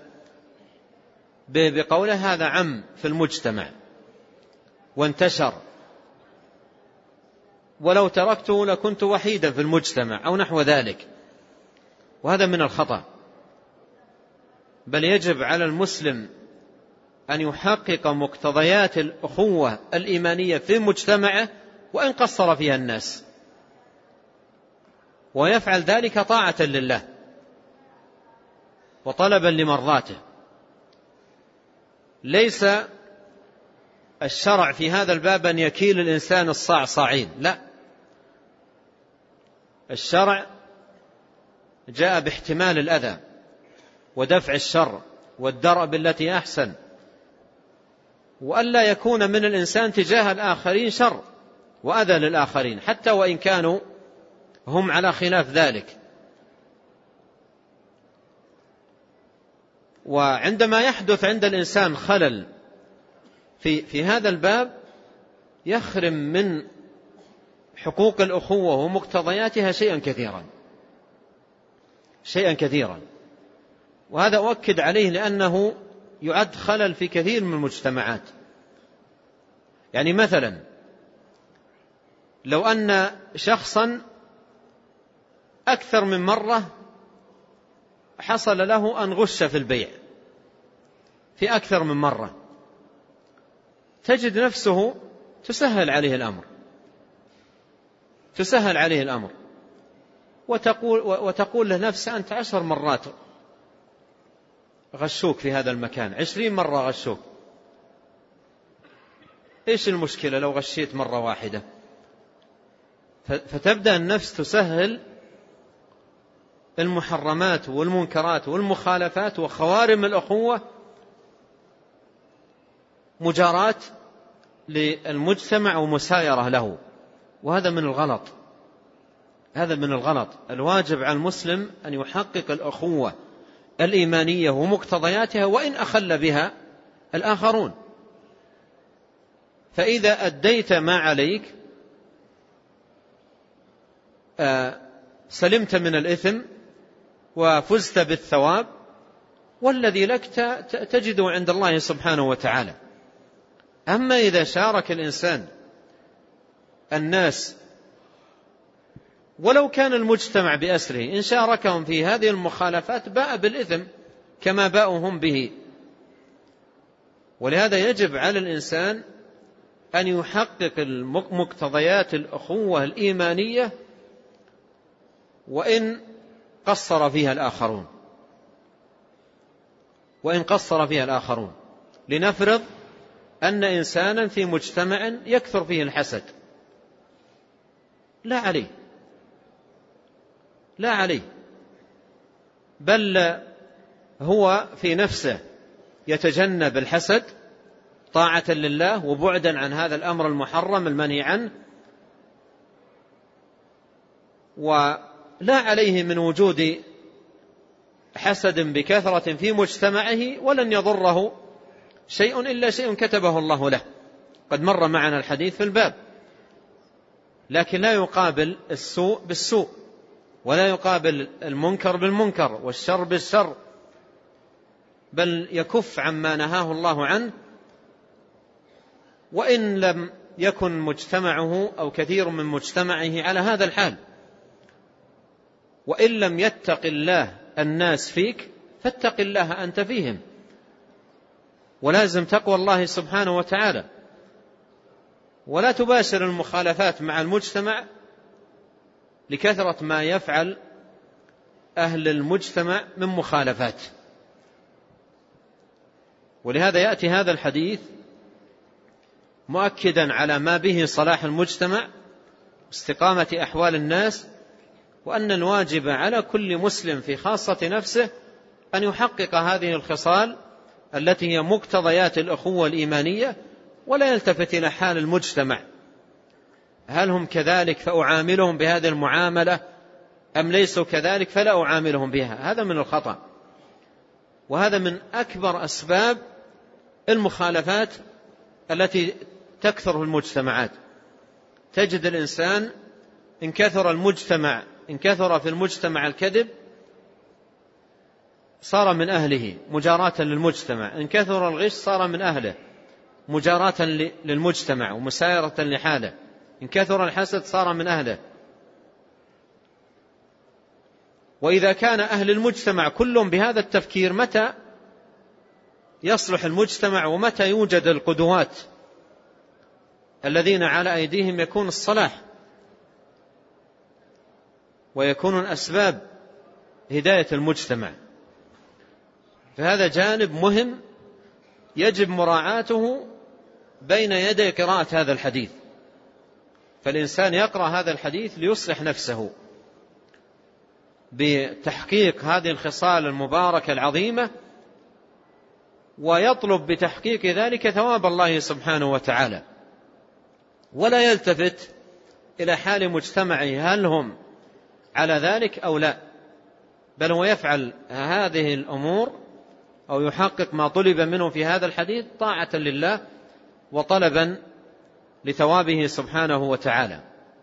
بقوله هذا عم في المجتمع وانتشر، ولو تركته لكنت وحيدا في المجتمع أو نحو ذلك. وهذا من الخطأ، بل يجب على المسلم أن يحقق مقتضيات الأخوة الإيمانية في مجتمعه وإن قصر فيها الناس، ويفعل ذلك طاعة لله وطلبا لمرضاته. ليس الشرع في هذا الباب أن يكيل الإنسان الصاع صاعين، لا، الشرع جاء باحتمال الأذى ودفع الشر والدرء بالتي أحسن، وألا يكون من الإنسان تجاه الآخرين شر وأذى للآخرين حتى وإن كانوا هم على خلاف ذلك. وعندما يحدث عند الإنسان خلل في, في هذا الباب يخرم من حقوق الأخوة ومقتضياتها شيئا كثيرا شيئا كثيرا وهذا أؤكد عليه لأنه يعد خلل في كثير من المجتمعات. يعني مثلا لو أن شخصا أكثر من مرة حصل له أن غش في البيع في أكثر من مرة، تجد نفسه تسهل عليه الأمر تسهل عليه الأمر وتقول, وتقول له نفسه أنت عشر مرات غشوك في هذا المكان، عشرين مرة غشوك، إيش المشكلة لو غشيت مرة واحدة؟ فتبدأ النفس تسهل المحرمات والمنكرات والمخالفات وخوارم الأخوة مجاراة للمجتمع ومسايرة له، وهذا من الغلط هذا من الغلط. الواجب على المسلم أن يحقق الأخوة الإيمانية ومقتضياتها وإن أخل بها الآخرون، فإذا أديت ما عليك سلمت من الإثم وفزت بالثواب، والذي لك تجده عند الله سبحانه وتعالى. أما إذا شارك الإنسان الناس ولو كان المجتمع بأسره، إن شاركهم في هذه المخالفات باء بالإثم كما باءوا هم به. ولهذا يجب على الإنسان أن يحقق مقتضيات الأخوة الإيمانية وإن قصر فيها الآخرون وإن قصر فيها الآخرون لنفرض أن إنسانا في مجتمع يكثر فيه الحسد، لا عليه لا عليه بل هو في نفسه يتجنب الحسد طاعة لله وبعدا عن هذا الأمر المحرم المنهي عنه، ولا عليه من وجود حسد بكثرة في مجتمعه، ولن يضره شيء إلا شيء كتبه الله له، قد مر معنا الحديث في الباب. لكن لا يقابل السوء بالسوء، ولا يقابل المنكر بالمنكر والشر بالشر بل يكف عما نهاه الله عنه، وإن لم يكن مجتمعه أو كثير من مجتمعه على هذا الحال. وإن لم يتق الله الناس فيك فاتق الله أنت فيهم، ولازم تقوى الله سبحانه وتعالى، ولا تباشر المخالفات مع المجتمع لكثرة ما يفعل أهل المجتمع من مخالفات. ولهذا يأتي هذا الحديث مؤكدا على ما به صلاح المجتمع واستقامة أحوال الناس، وأن الواجب على كل مسلم في خاصة نفسه أن يحقق هذه الخصال التي هي مقتضيات الأخوة الإيمانية، ولا يلتفت إلى حال المجتمع، هل هم كذلك فأعاملهم بهذه المعاملة أم ليسوا كذلك فلا أعاملهم بها. هذا من الخطأ، وهذا من أكبر أسباب المخالفات التي تكثر في المجتمعات. تجد الإنسان إن كثر المجتمع إن كثر في المجتمع الكذب صار من أهله مجاراة للمجتمع، إن كثر الغش صار من أهله مجاراة للمجتمع ومسايرة لحاله، إن كثر الحسد صار من أهله. وإذا كان أهل المجتمع كلهم بهذا التفكير متى يصلح المجتمع ومتى يوجد القدوات الذين على أيديهم يكون الصلاح ويكون أسباب هداية المجتمع؟ فهذا جانب مهم يجب مراعاته بين يدي قراءة هذا الحديث. فالإنسان يقرأ هذا الحديث ليصلح نفسه بتحقيق هذه الخصال المباركة العظيمة، ويطلب بتحقيق ذلك ثواب الله سبحانه وتعالى، ولا يلتفت إلى حال مجتمعه هل هم على ذلك أو لا، بل هو يفعل هذه الأمور أو يحقق ما طلب منه في هذا الحديث طاعة لله وطلبا لثوابه سبحانه وتعالى.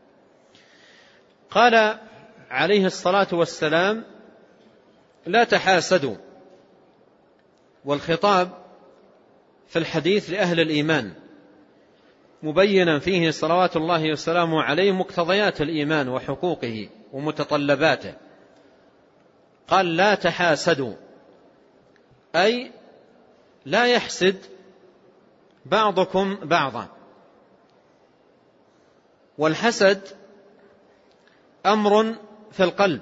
قال عليه الصلاة والسلام: لا تحاسدوا. والخطاب في الحديث لأهل الإيمان، مبينا فيه صلوات الله وسلامه عليه مقتضيات الإيمان وحقوقه ومتطلباته. قال: لا تحاسدوا، أي لا يحسد بعضكم بعضا. والحسد أمر في القلب،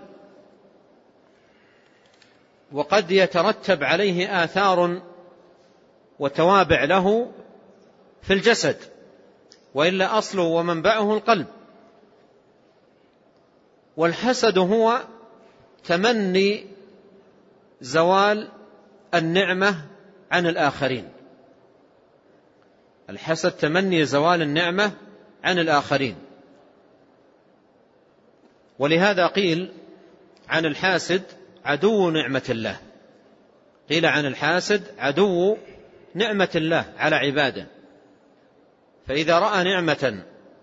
وقد يترتب عليه آثار وتوابع له في الجسد، وإلا أصله ومنبعه القلب. والحسد هو تمني زوال النعمة عن الآخرين. الحسد تمني زوال النعمة عن الآخرين. ولهذا قيل عن الحاسد عدو نعمة الله، قيل عن الحاسد عدو نعمة الله على عباده. فإذا رأى نعمة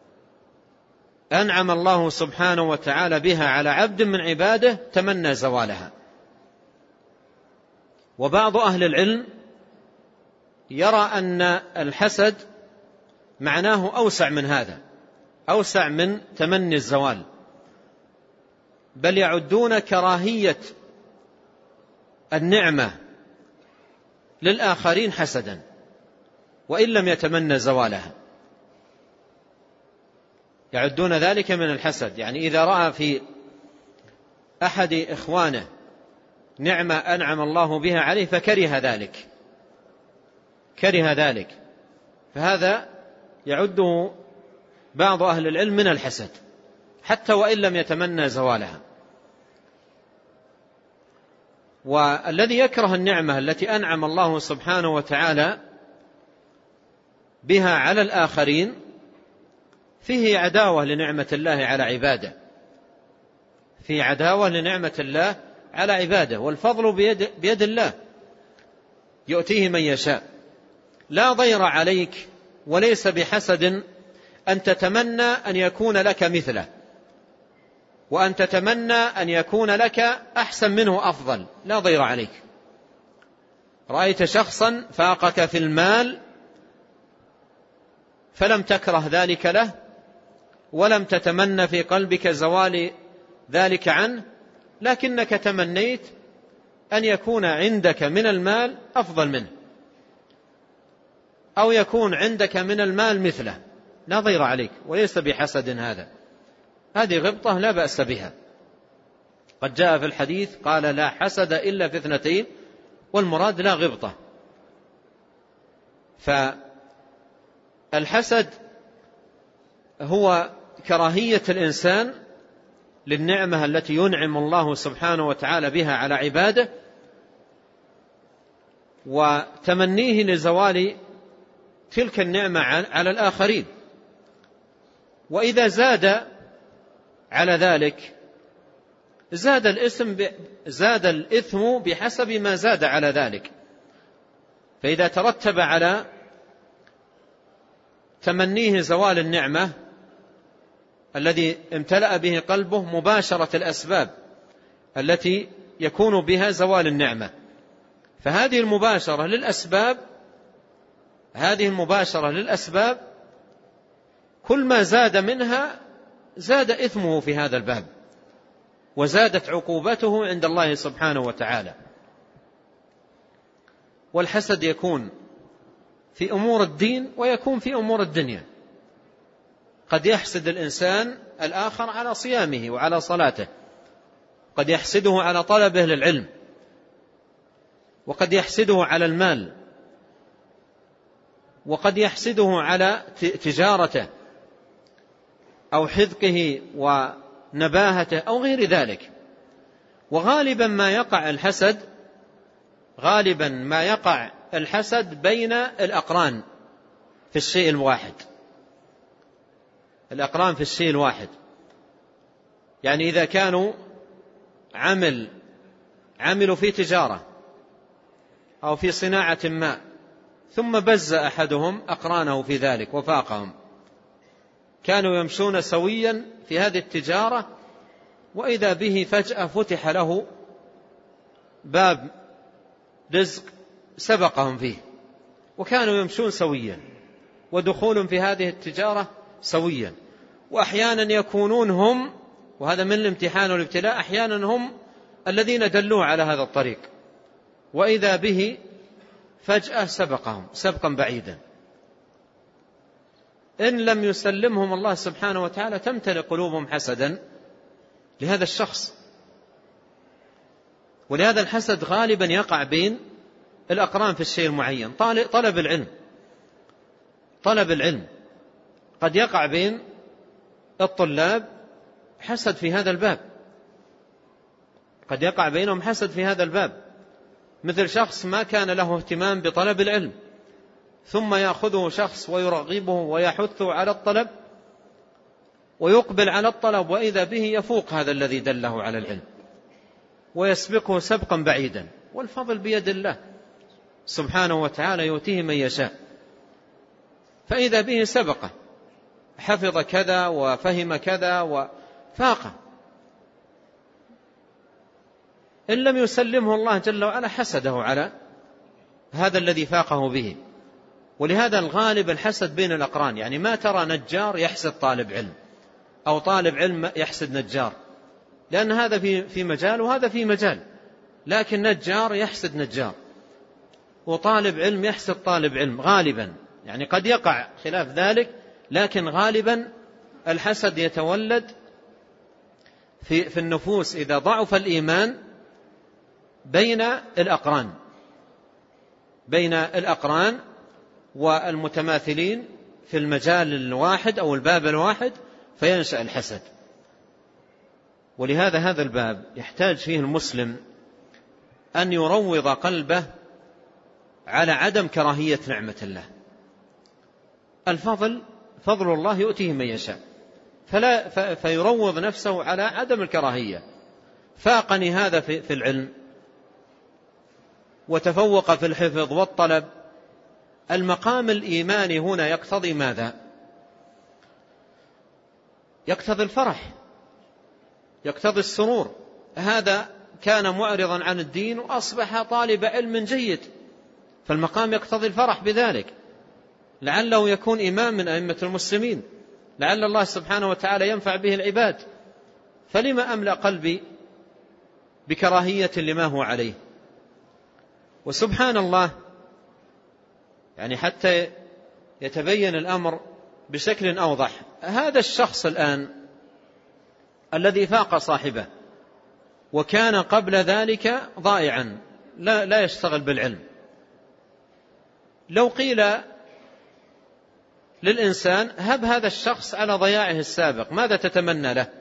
أنعم الله سبحانه وتعالى بها على عبد من عباده تمنى زوالها. وبعض أهل العلم يرى أن الحسد معناه أوسع من هذا، أوسع من تمني الزوال، بل يعدون كراهية النعمة للآخرين حسدا وإن لم يتمنى زوالها، يعدون ذلك من الحسد. يعني إذا رأى في أحد إخوانه نعمة أنعم الله بها عليه فكره ذلك كره ذلك فهذا يعده بعض أهل العلم من الحسد حتى وإن لم يتمنى زوالها. والذي يكره النعمة التي أنعم الله سبحانه وتعالى بها على الآخرين فيه عداوة لنعمة الله على عباده، فيه عداوة لنعمة الله على عباده. والفضل بيد, بيد الله يؤتيه من يشاء. لا ضير عليك وليس بحسد أن تتمنى أن يكون لك مثله، وأن تتمنى أن يكون لك أحسن منه أفضل، لا ضير عليك. رأيت شخصا فاقك في المال فلم تكره ذلك له ولم تتمنى في قلبك زوال ذلك عنه، لكنك تمنيت أن يكون عندك من المال أفضل منه، أو يكون عندك من المال مثله، لا ضير عليك وليس بحسد هذا، هذه غبطة لا بأس بها. قد جاء في الحديث قال لا حسد إلا في اثنتين، والمراد لا غبطة. فالحسد هو كراهية الإنسان للنعمة التي ينعم الله سبحانه وتعالى بها على عباده، وتمنيه لزوال تلك النعمة على الآخرين. وإذا زاد على ذلك زاد الإثم زاد الإثم بحسب ما زاد على ذلك. فإذا ترتب على تمنيه زوال النعمة الذي امتلأ به قلبه مباشرة الأسباب التي يكون بها زوال النعمة، فهذه المباشرة للأسباب هذه المباشرة للأسباب كل ما زاد منها زاد إثمه في هذا الباب، وزادت عقوبته عند الله سبحانه وتعالى. والحسد يكون في أمور الدين ويكون في أمور الدنيا. قد يحسد الإنسان الآخر على صيامه وعلى صلاته، قد يحسده على طلبه للعلم، وقد يحسده على المال، وقد يحسده على تجارته أو حذقه ونباهته أو غير ذلك. وغالبا ما يقع الحسد غالبا ما يقع الحسد بين الأقران في الشيء الواحد الأقران في الشيء الواحد يعني إذا كانوا عمل عملوا في تجارة أو في صناعة ما، ثم بز أحدهم أقرانه في ذلك وفاقهم، كانوا يمشون سويا في هذه التجارة، وإذا به فجأة فتح له باب رزق سبقهم فيه، وكانوا يمشون سويا ودخول في هذه التجارة سويا. وأحيانا يكونون هم، وهذا من الامتحان والابتلاء، أحيانا هم الذين دلوه على هذا الطريق، وإذا به فجأة سبقهم سبقا بعيدا. إن لم يسلمهم الله سبحانه وتعالى تمتلئ قلوبهم حسدا لهذا الشخص. ولهذا الحسد غالبا يقع بين الأقران في الشيء المعين. طلب العلم طلب العلم قد يقع بين الطلاب حسد في هذا الباب، قد يقع بينهم حسد في هذا الباب، مثل شخص ما كان له اهتمام بطلب العلم، ثم يأخذه شخص ويرغبه ويحثه على الطلب ويقبل على الطلب، وإذا به يفوق هذا الذي دله على العلم ويسبقه سبقا بعيدا. والفضل بيد الله سبحانه وتعالى يؤتيه من يشاء، فإذا به سبقه حفظ كذا وفهم كذا وفاقه. إن لم يسلمه الله جل وعلا حسده على هذا الذي فاقه به. ولهذا الغالب الحسد بين الأقران، يعني ما ترى نجار يحسد طالب علم أو طالب علم يحسد نجار، لأن هذا في في مجال وهذا في مجال، لكن نجار يحسد نجار وطالب علم يحسد طالب علم غالبا. يعني قد يقع خلاف ذلك، لكن غالبا الحسد يتولد في في النفوس إذا ضعف الإيمان بين الأقران بين الأقران والمتماثلين في المجال الواحد أو الباب الواحد، فينشأ الحسد. ولهذا هذا الباب يحتاج فيه المسلم أن يروض قلبه على عدم كراهية نعمة الله. الفضل فضل الله يؤتيه من يشاء، فلا فيروض نفسه على عدم الكراهية. فاقني هذا في العلم وتفوق في الحفظ والطلب. المقام الإيماني هنا يقتضي ماذا؟ يقتضي الفرح، يقتضي السرور. هذا كان معرضا عن الدين وأصبح طالب علم جيد فالمقام يقتضي الفرح بذلك، لعله يكون إمام من أئمة المسلمين، لعل الله سبحانه وتعالى ينفع به العباد، فلما أملأ قلبي بكراهية لما هو عليه؟ وسبحان الله، يعني حتى يتبين الأمر بشكل أوضح، هذا الشخص الآن الذي فاق صاحبه وكان قبل ذلك ضائعا لا, لا يشتغل بالعلم، لو قيل للإنسان هب هذا الشخص على ضياعه السابق، ماذا تتمنى له؟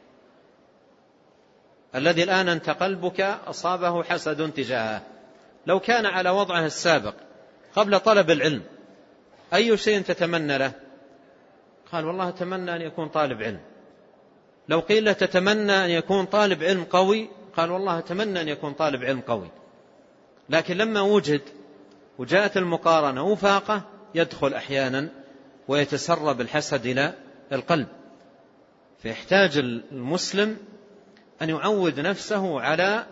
الذي الآن أنت قلبك أصابه حسد تجاهه، لو كان على وضعه السابق قبل طلب العلم أي شيء تتمنى له؟ قال والله أتمنى أن يكون طالب علم. لو قيل له تتمنى أن يكون طالب علم قوي، قال والله أتمنى أن يكون طالب علم قوي. لكن لما وجد وجاءت المقارنة وفاقة يدخل أحيانا ويتسرب الحسد إلى القلب. فيحتاج المسلم أن يعود نفسه على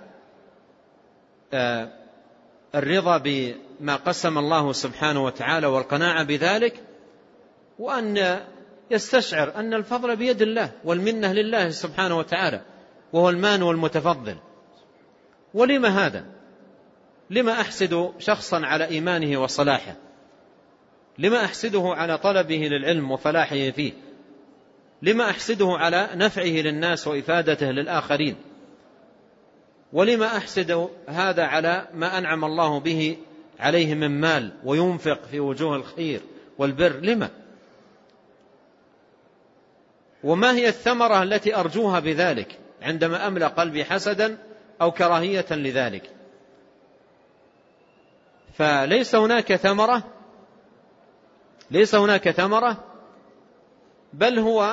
الرضا بما قسم الله سبحانه وتعالى والقناعة بذلك، وأن يستشعر أن الفضل بيد الله والمنة لله سبحانه وتعالى، وهو المان والمتفضل. ولما هذا؟ لما أحسد شخصا على إيمانه وصلاحه؟ لما أحسده على طلبه للعلم وفلاحه فيه؟ لما أحسده على نفعه للناس وإفادته للآخرين؟ ولما أحسد هذا على ما أنعم الله به عليه من مال وينفق في وجوه الخير والبر؟ لما؟ وما هي الثمرة التي أرجوها بذلك عندما أملأ قلبي حسدا أو كراهية لذلك؟ فليس هناك ثمرة، ليس هناك ثمرة، بل هو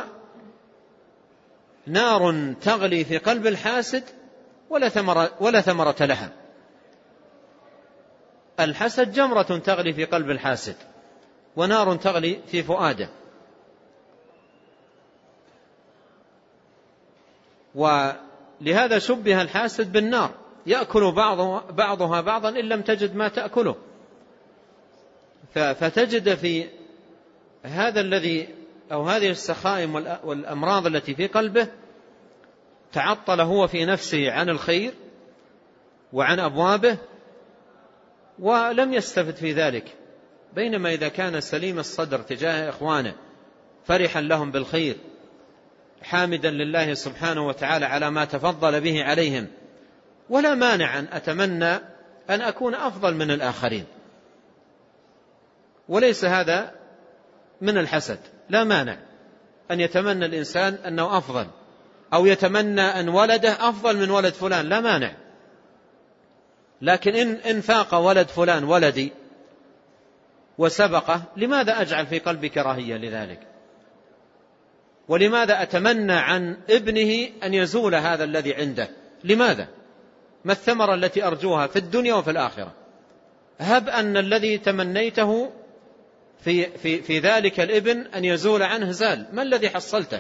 نار تغلي في قلب الحاسد ولا ثمرة, ولا ثمرة لها. الحسد جمرة تغلي في قلب الحاسد ونار تغلي في فؤاده. ولهذا شبه الحاسد بالنار يأكل بعضها بعضا إن لم تجد ما تأكله. فتجد في هذا الذي أو هذه السخائم والأمراض التي في قلبه تعطل هو في نفسه عن الخير وعن أبوابه ولم يستفد في ذلك، بينما إذا كان سليم الصدر تجاه إخوانه فرحا لهم بالخير حامدا لله سبحانه وتعالى على ما تفضل به عليهم، ولا مانع أن أتمنى أن أكون أفضل من الآخرين، وليس هذا من الحسد. لا مانع أن يتمنى الإنسان أنه أفضل، أو يتمنى أن ولده أفضل من ولد فلان، لا مانع. لكن إن انفاق ولد فلان ولدي وسبقه، لماذا أجعل في قلبي كراهية لذلك؟ ولماذا أتمنى عن ابنه أن يزول هذا الذي عنده؟ لماذا؟ ما الثمرة التي أرجوها في الدنيا وفي الآخرة؟ هب أن الذي تمنيته في, في, في ذلك الابن أن يزول عنه زال، ما الذي حصلته؟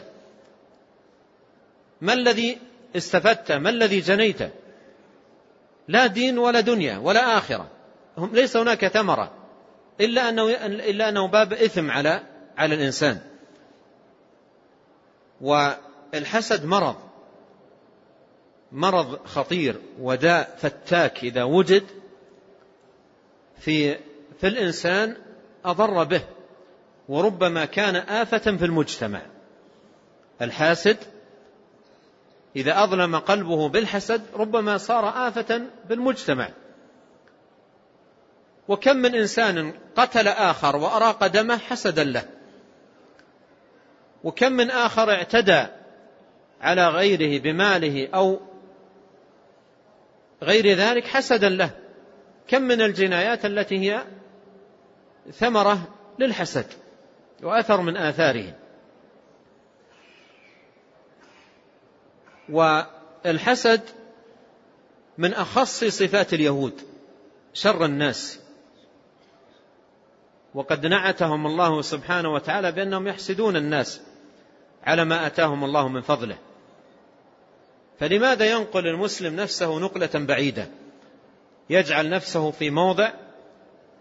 ما الذي استفدته؟ ما الذي جنيته؟ لا دين ولا دنيا ولا آخرة، ليس هناك ثمرة إلا أنه, إلا أنه باب إثم على, على الإنسان. والحسد مرض مرض خطير وداء فتاك إذا وجد في, في الإنسان أضر به، وربما كان آفة في المجتمع. الحاسد إذا أظلم قلبه بالحسد ربما صار آفة بالمجتمع. وكم من إنسان قتل آخر وأراق دمه حسدا له، وكم من آخر اعتدى على غيره بماله أو غير ذلك حسدا له. كم من الجنايات التي هي ثمرة للحسد وأثر من آثاره. والحسد من أخص صفات اليهود، شر الناس، وقد نعتهم الله سبحانه وتعالى بأنهم يحسدون الناس على ما آتاهم الله من فضله. فلماذا ينقل المسلم نفسه نقلة بعيدة، يجعل نفسه في موضع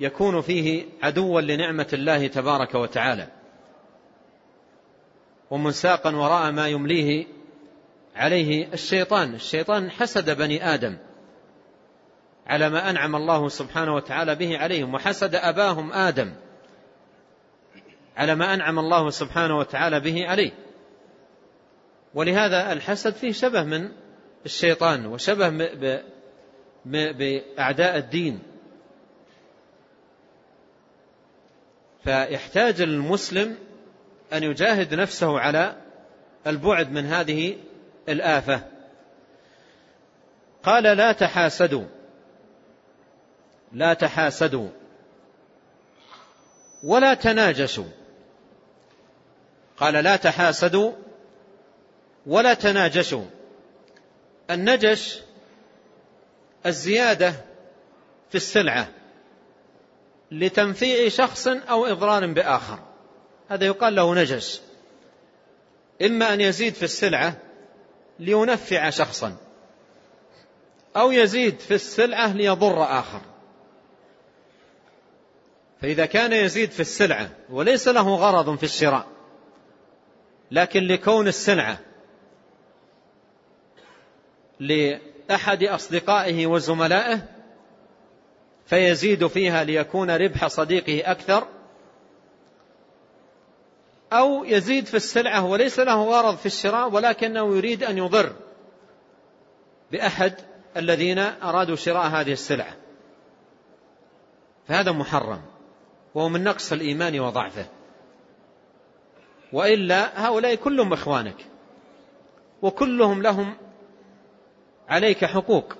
يكون فيه عدوا لنعمة الله تبارك وتعالى، ومنساقا وراء ما يمليه عليه الشيطان. الشيطان حسد بني آدم على ما أنعم الله سبحانه وتعالى به عليهم، وحسد أباهم آدم على ما أنعم الله سبحانه وتعالى به عليه. ولهذا الحسد فيه شبه من الشيطان وشبه بأعداء الدين. فيحتاج المسلم أن يجاهد نفسه على البعد من هذه الآفة. قال لا تحاسدوا لا تحاسدوا ولا تناجشوا. قال لا تحاسدوا ولا تناجشوا. النجش الزيادة في السلعة لتنفيع شخص أو إضرار بآخر، هذا يقال له نجش. إما أن يزيد في السلعة لينفع شخصا، أو يزيد في السلعة ليضر آخر. فإذا كان يزيد في السلعة وليس له غرض في الشراء، لكن لكون السلعة لأحد أصدقائه وزملائه فيزيد فيها ليكون ربح صديقه أكثر، أو يزيد في السلعة وليس له غرض في الشراء ولكنه يريد أن يضر بأحد الذين أرادوا شراء هذه السلعة، فهذا محرم، وهو من نقص الإيمان وضعفه. وإلا هؤلاء كلهم إخوانك وكلهم لهم عليك حقوق،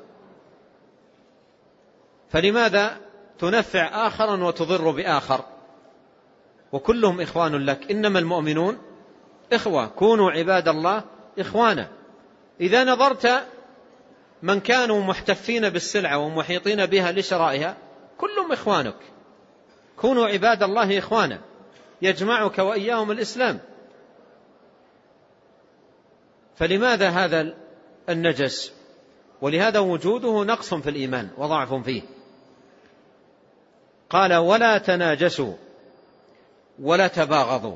فلماذا تنفع آخرا وتضر بآخر؟ وكلهم إخوان لك. إنما المؤمنون إخوة، كونوا عباد الله إخوانا. إذا نظرت من كانوا محتفين بالسلعة ومحيطين بها لشرائها كلهم إخوانك. كونوا عباد الله إخوانا، يجمعك وإياهم الإسلام. فلماذا هذا النجس؟ ولهذا وجوده نقص في الإيمان وضعف فيه. قال ولا تناجسوا ولا تباغضوا،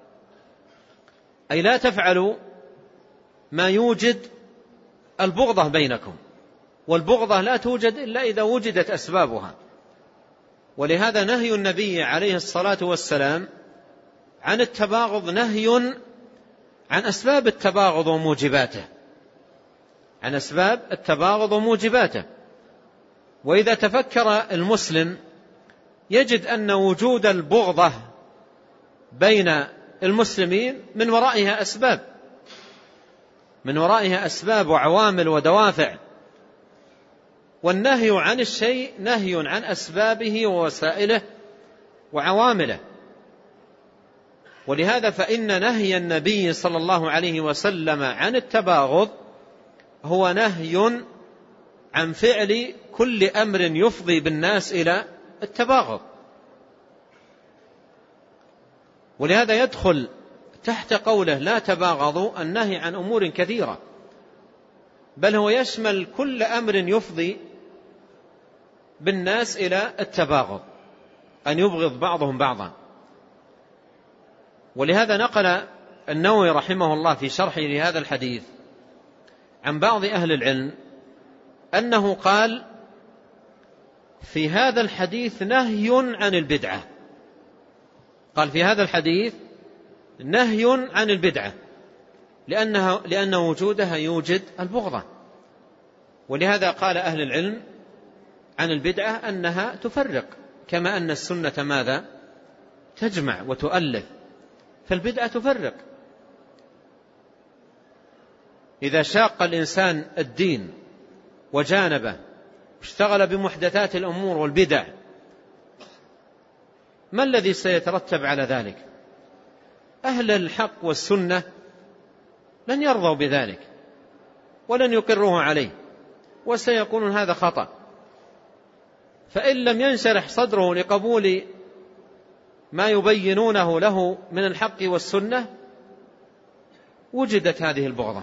أي لا تفعلوا ما يوجد البغضة بينكم، والبغضة لا توجد إلا إذا وجدت أسبابها. ولهذا نهي النبي عليه الصلاة والسلام عن التباغض نهي عن أسباب التباغض وموجباته، عن أسباب التباغض وموجباته. وإذا تفكر المسلم يجد أن وجود البغضة بين المسلمين من ورائها أسباب، من ورائها أسباب وعوامل ودوافع. والنهي عن الشيء نهي عن أسبابه ووسائله وعوامله. ولهذا فإن نهي النبي صلى الله عليه وسلم عن التباغض هو نهي عن فعل كل أمر يفضي بالناس إلى التباغض. ولهذا يدخل تحت قوله لا تباغضوا النهي عن أمور كثيرة، بل هو يشمل كل أمر يفضي بالناس إلى التباغض، أن يبغض بعضهم بعضا. ولهذا نقل النووي رحمه الله في شرحه لهذا الحديث عن بعض أهل العلم أنه قال في هذا الحديث نهي عن البدعة. قال في هذا الحديث نهي عن البدعة لأنها لأن وجودها يوجد البغضة. ولهذا قال أهل العلم عن البدعة أنها تفرق، كما أن السنة ماذا؟ تجمع وتؤلف. فالبدعة تفرق. إذا شاق الإنسان الدين وجانبه اشتغل بمحدثات الأمور والبدع، ما الذي سيترتب على ذلك؟ أهل الحق والسنة لن يرضوا بذلك ولن يقروه عليه، وسيقولون هذا خطأ. فإن لم ينشرح صدره لقبول ما يبينونه له من الحق والسنة وجدت هذه البغضة،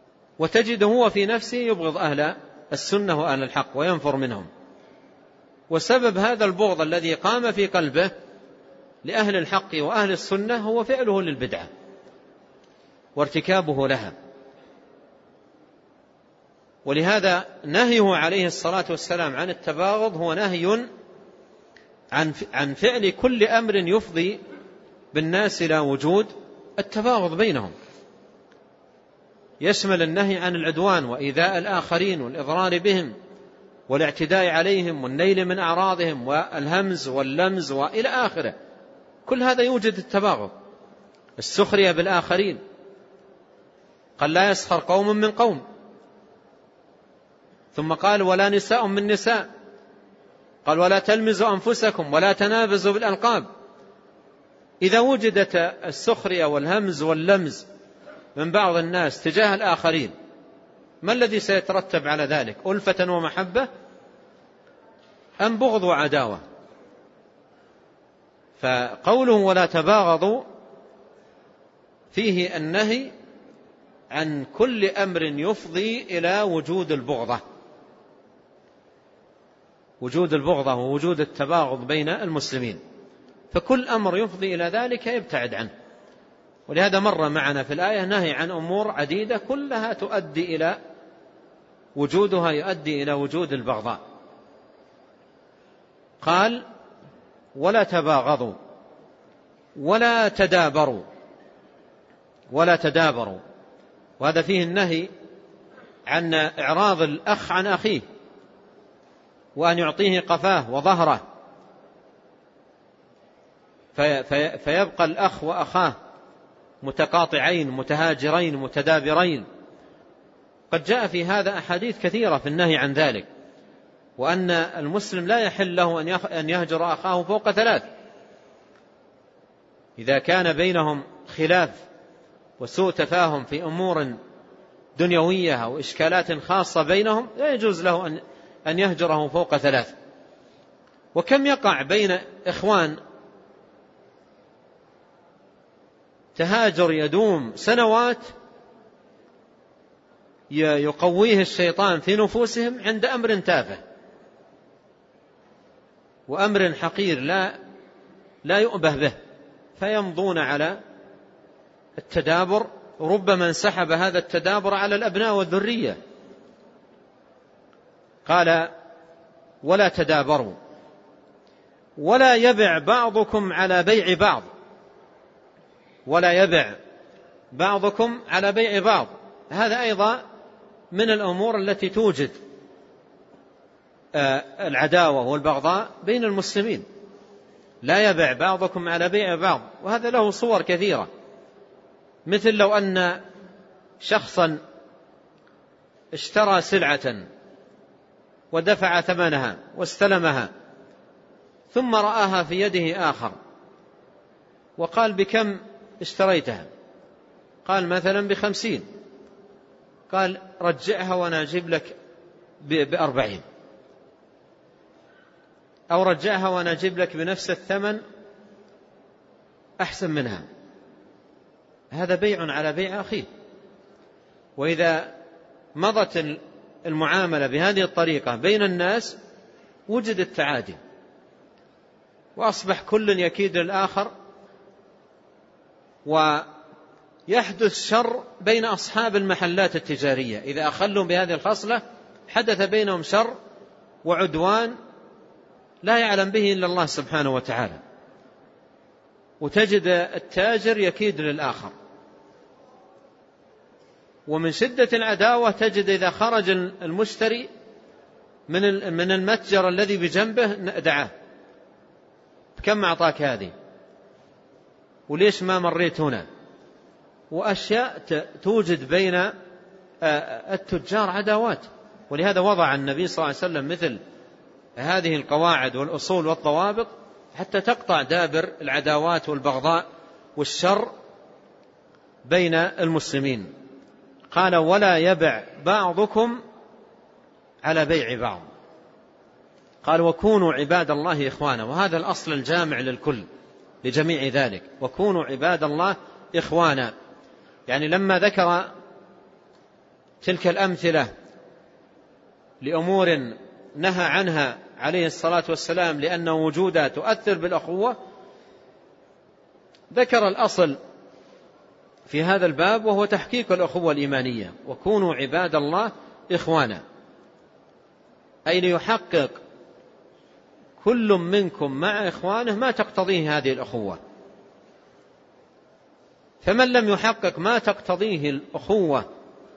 وتجد هو في نفسه يبغض أهل السنة وأهل الحق وينفر منهم. وسبب هذا البغض الذي قام في قلبه لأهل الحق وأهل السنة هو فعله للبدعة وارتكابه لها. ولهذا نهيه عليه الصلاة والسلام عن التباغض هو نهي عن فعل كل أمر يفضي بالناس إلى وجود التباغض بينهم، يشمل النهي عن العدوان وإيذاء الآخرين والإضرار بهم والاعتداء عليهم والنيل من أعراضهم والهمز واللمز وإلى آخره. كل هذا يوجد التباغض. السخرية بالآخرين، قال لا يسخر قوم من قوم، ثم قال ولا نساء من نساء، قال ولا تلمزوا أنفسكم ولا تنابزوا بالألقاب. إذا وجدت السخرية والهمز واللمز من بعض الناس تجاه الآخرين، ما الذي سيترتب على ذلك؟ ألفة ومحبة أم بغض وعداوة؟ فقوله ولا تباغضوا فيه النهي عن كل أمر يفضي إلى وجود البغضة، وجود البغضة ووجود التباغض بين المسلمين، فكل أمر يفضي إلى ذلك يبتعد عنه. ولهذا مر معنا في الآية نهي عن أمور عديدة كلها تؤدي إلى وجودها يؤدي إلى وجود البغضاء. قال ولا تباغضوا ولا تدابروا، ولا تدابروا، وهذا فيه النهي عن إعراض الأخ عن أخيه وأن يعطيه قفاه وظهره في في فيبقى الأخ وأخاه متقاطعين متهاجرين متدابرين. قد جاء في هذا أحاديث كثيرة في النهي عن ذلك، وأن المسلم لا يحل له أن يهجر أخاه فوق ثلاث. إذا كان بينهم خلاف وسوء تفاهم في أمور دنيوية أو إشكالات خاصة بينهم لا يجوز له أن يهجره فوق ثلاث. وكم يقع بين إخوان تهاجر يدوم سنوات يقويه الشيطان في نفوسهم عند أمر تافه وأمر حقير لا لا يؤبه به، فيمضون على التدابر، ربما انسحب هذا التدابر على الأبناء والذرية. قال ولا تدابروا ولا يبع بعضكم على بيع بعض، ولا يبع بعضكم على بيع بعض. هذا أيضا من الأمور التي توجد العداوة والبغضاء بين المسلمين. لا يبع بعضكم على بيع بعض، وهذا له صور كثيرة، مثل لو أن شخصا اشترى سلعة ودفع ثمنها واستلمها ثم رآها في يده آخر وقال بكم اشتريتها؟ قال مثلا بخمسين، قال رجعها وأنا أجيب لك بأربعين، أو رجعها وأنا أجيب لك بنفس الثمن أحسن منها. هذا بيع على بيع أخيه. وإذا مضت المعاملة بهذه الطريقة بين الناس وجد التعادي، وأصبح كل يكيد للآخر، ويحدث شر بين أصحاب المحلات التجارية. إذا أخلوا بهذه الخصلة حدث بينهم شر وعدوان لا يعلم به إلا الله سبحانه وتعالى. وتجد التاجر يكيد للآخر، ومن شدة العداوة تجد إذا خرج المشتري من من المتجر الذي بجنبه دعاه، كم أعطاك هذه؟ وليش ما مريت هنا؟ وأشياء توجد بين التجار عداوات. ولهذا وضع النبي صلى الله عليه وسلم مثل هذه القواعد والأصول والضوابط حتى تقطع دابر العداوات والبغضاء والشر بين المسلمين. قال ولا يبع بعضكم على بيع بعض. قال وكونوا عباد الله إخوانا، وهذا الأصل الجامع للكل لجميع ذلك، وكونوا عباد الله إخوانا. يعني لما ذكر تلك الأمثلة لأمور نهى عنها عليه الصلاة والسلام لأن وجودها تؤثر بالأخوة، ذكر الأصل في هذا الباب وهو تحقيق الأخوة الإيمانية. وكونوا عباد الله إخوانا، أي ليحقق كل منكم مع إخوانه ما تقتضيه هذه الأخوة. فمن لم يحقق ما تقتضيه الأخوة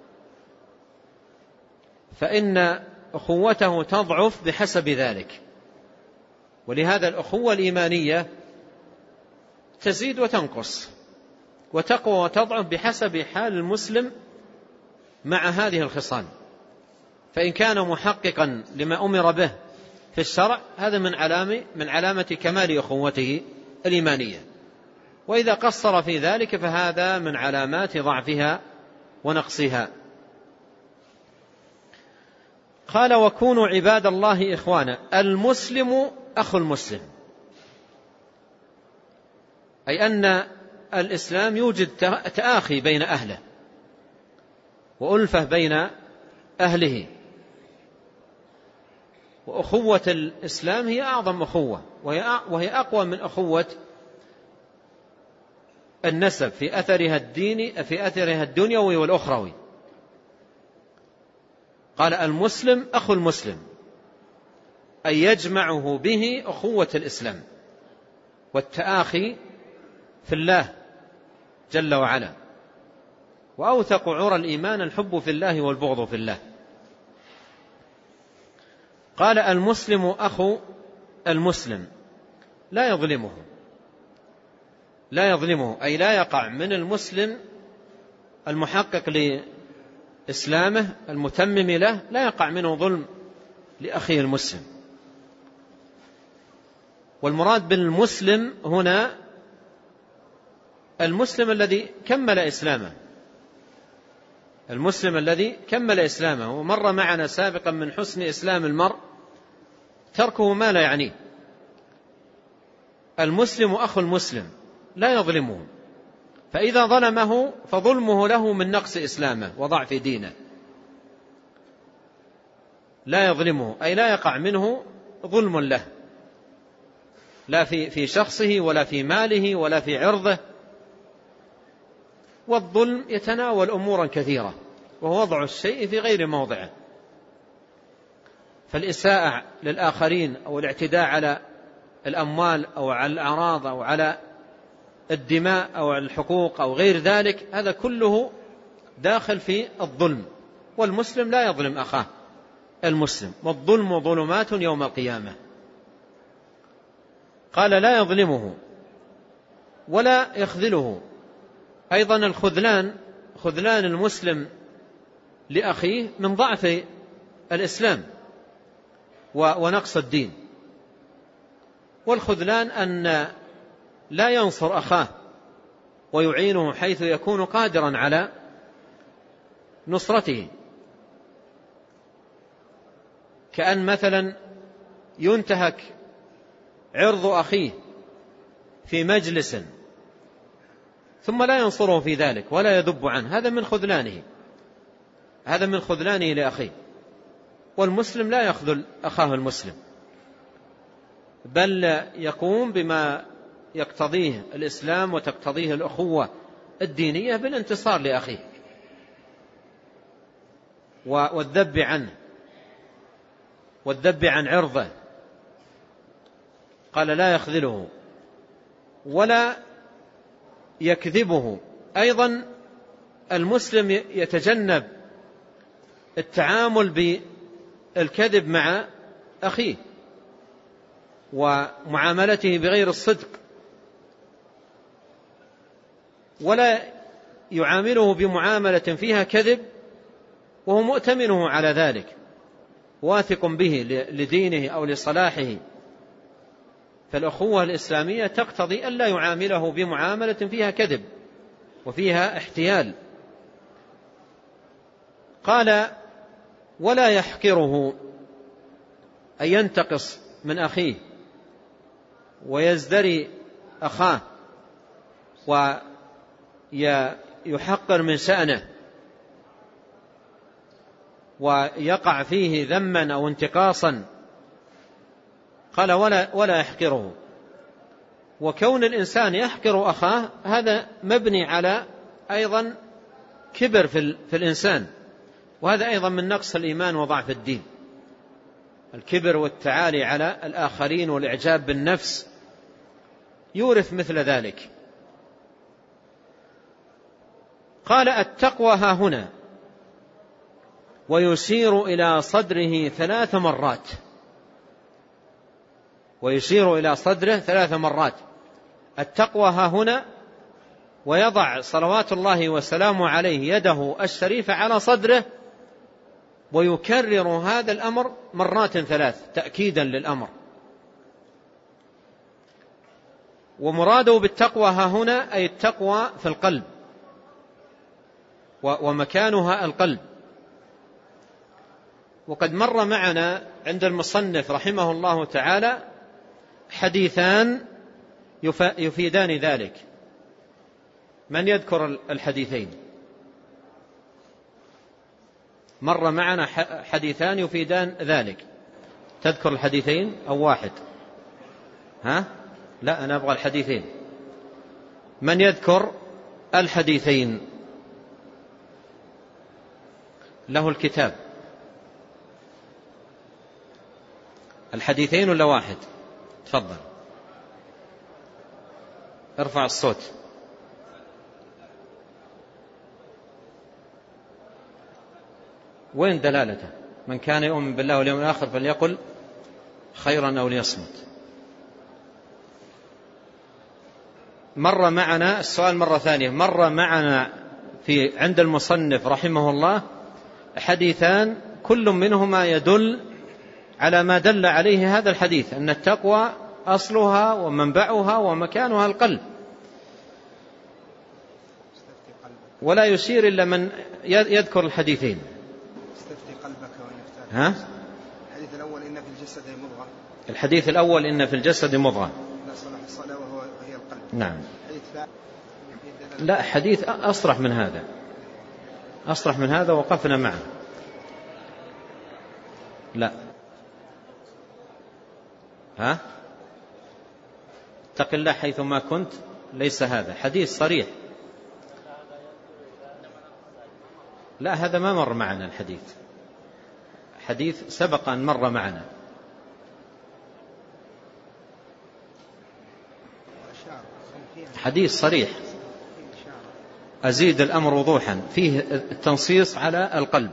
فإن أخوته تضعف بحسب ذلك. ولهذا الأخوة الإيمانية تزيد وتنقص وتقوى وتضعف بحسب حال المسلم مع هذه الخصال. فإن كان محققا لما أمر به في الشرع هذا من علامة من علامة كمال أخوته الإيمانية، وإذا قصر في ذلك فهذا من علامات ضعفها ونقصها. قال وكونوا عباد الله إخوانا. المسلم أخو المسلم، أي أن الإسلام يوجد تآخي بين أهله وألفة بين أهله، وأخوة الإسلام هي أعظم أخوة، وهي أقوى من أخوة النسب في أثرها الديني في أثرها الدنيوي والأخروي. قال المسلم أخو المسلم، أي يجمعه به أخوة الإسلام والتآخي في الله جل وعلا. وأوثق عرى الإيمان الحب في الله والبغض في الله. قال المسلم أخو المسلم لا يظلمه، لا يظلمه أي لا يقع من المسلم المحقق لإسلامه المتمم له، لا يقع منه ظلم لأخيه المسلم. والمراد بالمسلم هنا المسلم الذي كمل إسلامه، المسلم الذي كمل إسلامه. ومر معنا سابقا من حسن إسلام المرء تركه ما لا يعنيه. المسلم أخو المسلم لا يظلمه، فإذا ظلمه فظلمه له من نقص إسلامه وضعف دينه. لا يظلمه أي لا يقع منه ظلم له، لا في في شخصه ولا في ماله ولا في عرضه. والظلم يتناول أمورا كثيرة وهو وضع الشيء في غير موضعه. فالإساءة للآخرين أو الاعتداء على الأموال أو على الأعراض أو على الدماء أو على الحقوق أو غير ذلك هذا كله داخل في الظلم. والمسلم لا يظلم أخاه المسلم، والظلم ظلمات يوم القيامة. قال لا يظلمه ولا يخذله. أيضا الخذلان، خذلان المسلم لأخيه من ضعف الإسلام ونقص الدين. والخذلان أن لا ينصر أخاه ويعينه حيث يكون قادرا على نصرته، كأن مثلا ينتهك عرض أخيه في مجلس ثم لا ينصره في ذلك ولا يذب عنه، هذا من خذلانه، هذا من خذلانه لأخيه. والمسلم لا يخذل أخاه المسلم، بل يقوم بما يقتضيه الإسلام وتقتضيه الأخوة الدينية بالانتصار لأخيه والذب عنه والذب عن عرضه. قال لا يخذله ولا يكذبه. أيضا المسلم يتجنب التعامل بالكذب مع أخيه ومعاملته بغير الصدق، ولا يعامله بمعاملة فيها كذب وهو مؤتمنه على ذلك واثق به لدينه أو لصلاحه. فالأخوة الإسلامية تقتضي أن لا يعامله بمعاملة فيها كذب وفيها احتيال. قال ولا يحقره أن ينتقص من أخيه ويزدري أخاه ويحقر من شأنه، ويقع فيه ذما أو انتقاصا، قال ولا, ولا يحقره. وكون الإنسان يحقر أخاه هذا مبني على أيضا كبر في الإنسان، وهذا أيضا من نقص الإيمان وضعف الدين. الكبر والتعالي على الآخرين والإعجاب بالنفس يورث مثل ذلك. قال التقوى ها هنا، ويشير إلى صدره ثلاث مرات، ويشير إلى صدره ثلاث مرات. التقوى ها هنا، ويضع صلوات الله وسلامه عليه يده الشريفة على صدره، ويكرر هذا الأمر مرات ثلاث تأكيدا للأمر. ومراده بالتقوى ها هنا أي التقوى في القلب، ومكانها القلب. وقد مر معنا عند المصنف رحمه الله تعالى حديثان يفيدان ذلك. من يذكر الحديثين؟ مر معنا حديثان يفيدان ذلك. تذكر الحديثين أو واحد؟ ها؟ لا، أنا أبغى الحديثين. من يذكر الحديثين؟ له الكتاب. الحديثين ولا واحد؟ تفضل ارفع الصوت. وين دلالته؟ من كان يؤمن بالله واليوم الآخر فليقل خيرا أو ليصمت. مر معنا السؤال مرة ثانية، مر معنا في عند المصنف رحمه الله حديثان كل منهما يدل على ما دل عليه هذا الحديث، أن التقوى أصلها ومنبعها ومكانها القلب، ولا يشير إلا من يذكر الحديثين. استفتي قلبك وإن ها؟ الحديث الأول إن في الجسد مضغة. الحديث الأول إن في الجسد مضغة. لا صلح الصلاة وهي القلب. نعم. لا، حديث أصرح من هذا، أصرح من هذا وقفنا معه. لا. ها؟ اتق الله حيثما كنت، ليس هذا حديث صريح. لا، هذا ما مر معنا الحديث، حديث سبق أن مر معنا. حديث صريح، أزيد الأمر وضوحا، فيه التنصيص على القلب.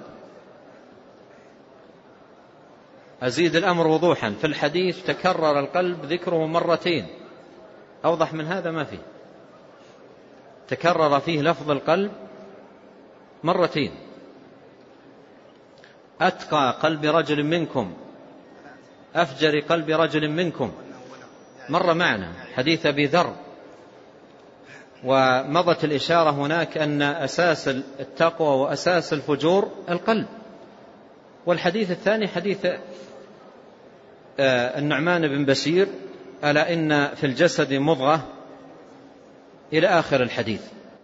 أزيد الأمر وضوحا، في الحديث تكرر القلب ذكره مرتين، أوضح من هذا ما فيه. تكرر فيه لفظ القلب مرتين. أتقى قلب رجل منكم أفجر قلب رجل منكم، مر معنا حديث أبي ذر. ومضت الإشارة هناك أن أساس التقوى وأساس الفجور القلب. والحديث الثاني حديث النعمان بن بشير ألا إن في الجسد مضغة إلى آخر الحديث.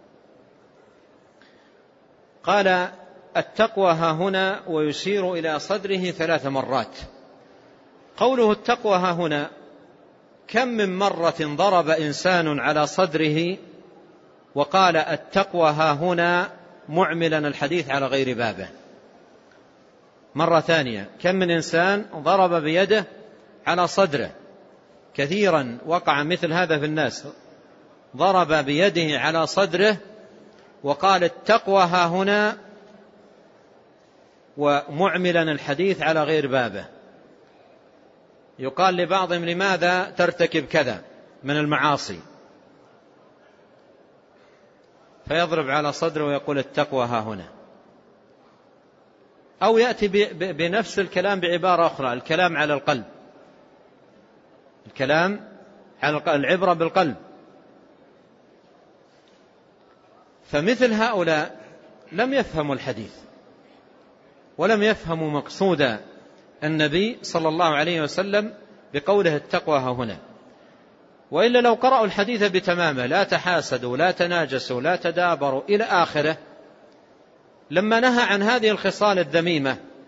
قال التقوى ها هنا، ويشير إلى صدره ثلاث مرات. قوله التقوى ها هنا، كم من مرة ضرب إنسان على صدره وقال التقوى ها هنا معملا الحديث على غير بابه. مرة ثانية، كم من إنسان ضرب بيده على صدره، كثيرا وقع مثل هذا في الناس، ضرب بيده على صدره وقال التقوى ها هنا ومعملا الحديث على غير بابه. يقال لبعضهم لماذا ترتكب كذا من المعاصي، فيضرب على صدره ويقول التقوى ها هنا. أو يأتي بنفس الكلام بعبارة أخرى، الكلام على القلب، الكلام على العبرة بالقلب. فمثل هؤلاء لم يفهموا الحديث ولم يفهموا مقصود النبي صلى الله عليه وسلم بقوله التقوى ها هنا. وإلا لو قرأوا الحديث بتمامه، لا تحاسدوا لا تناجسوا لا تدابروا إلى آخره، لما نهى عن هذه الخصال الذميمة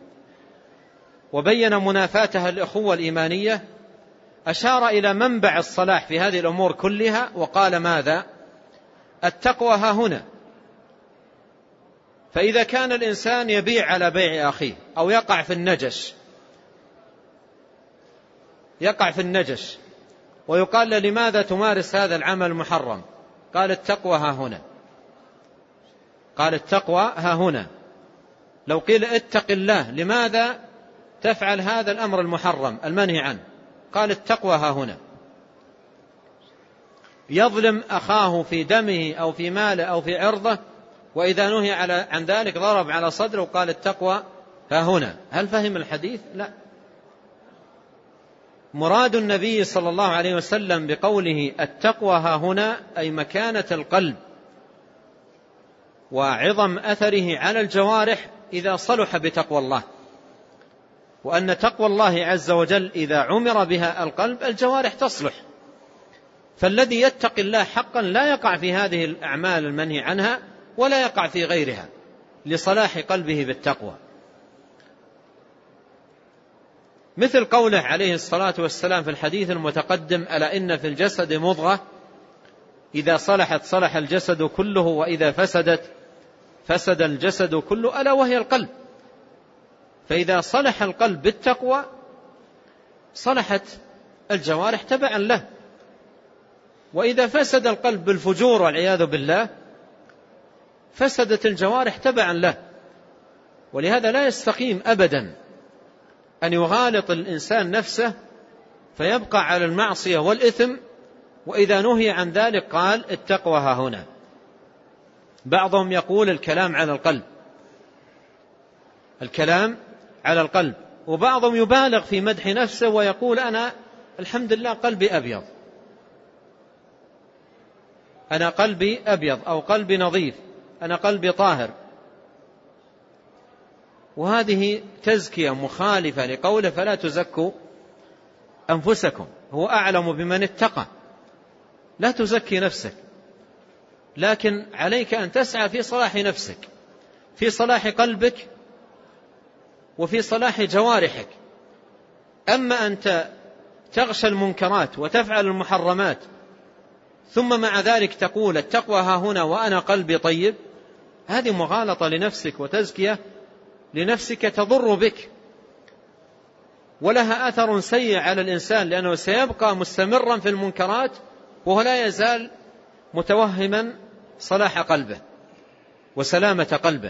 وبين منافاتها الأخوة الإيمانية، أشار إلى منبع الصلاح في هذه الأمور كلها وقال ماذا؟ التقوى ها هنا. فإذا كان الإنسان يبيع على بيع أخيه أو يقع في النجش يقع في النجش ويقال له لماذا تمارس هذا العمل المحرم؟ قال التقوى ها هنا. قال التقوى ها هنا. لو قيل اتق الله لماذا تفعل هذا الأمر المحرم المنهي عنه؟ قال التقوى ها هنا. يظلم أخاه في دمه أو في ماله أو في عرضه، وإذا نهي على عن ذلك ضرب على صدره وقال التقوى ها هنا. هل فهم الحديث؟ لا. مراد النبي صلى الله عليه وسلم بقوله التقوى ها هنا أي مكانة القلب وعظم أثره على الجوارح إذا صلح بتقوى الله، وأن تقوى الله عز وجل إذا عمر بها القلب الجوارح تصلح. فالذي يتقي الله حقا لا يقع في هذه الأعمال المنهي عنها ولا يقع في غيرها لصلاح قلبه بالتقوى. مثل قوله عليه الصلاة والسلام في الحديث المتقدم ألا إن في الجسد مضغة إذا صلحت صلح الجسد كله وإذا فسدت فسد الجسد كله ألا وهي القلب. فإذا صلح القلب بالتقوى صلحت الجوارح تبعا له، وإذا فسد القلب بالفجور والعياذ بالله فسدت الجوارح تبعا له. ولهذا لا يستقيم أبدا أن يغالط الإنسان نفسه فيبقى على المعصية والإثم وإذا نهي عن ذلك قال التقوى ها هنا. بعضهم يقول الكلام على القلب الكلام على القلب وبعضهم يبالغ في مدح نفسه ويقول أنا الحمد لله قلبي أبيض، أنا قلبي أبيض أو قلبي نظيف، أنا قلبي طاهر. وهذه تزكية مخالفة لقوله فلا تزكوا أنفسكم، هو أعلم بمن اتقى. لا تزكي نفسك، لكن عليك أن تسعى في صلاح نفسك، في صلاح قلبك وفي صلاح جوارحك. أما أنت تغشى المنكرات وتفعل المحرمات ثم مع ذلك تقول التقوى ها هنا وأنا قلبي طيب، هذه مغالطة لنفسك وتزكية لنفسك تضر بك ولها أثر سيء على الإنسان، لأنه سيبقى مستمرا في المنكرات وهو لا يزال متوهما صلاح قلبه وسلامة قلبه.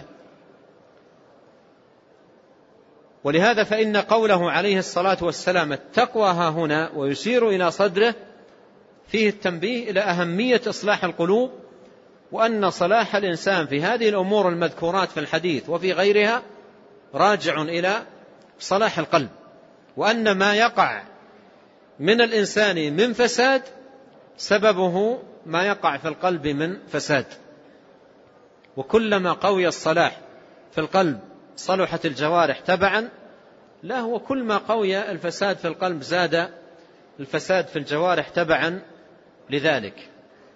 ولهذا فإن قوله عليه الصلاة والسلام التقوى ها هنا ويشير إلى صدره فيه التنبيه إلى أهمية إصلاح القلوب، وأن صلاح الإنسان في هذه الأمور المذكورات في الحديث وفي غيرها راجع إلى صلاح القلب، وأن ما يقع من الإنسان من فساد سببه ما يقع في القلب من فساد. وكلما قوي الصلاح في القلب صلحت الجوارح تبعا له، وكل ما قوي الفساد في القلب زاد الفساد في الجوارح تبعا لذلك.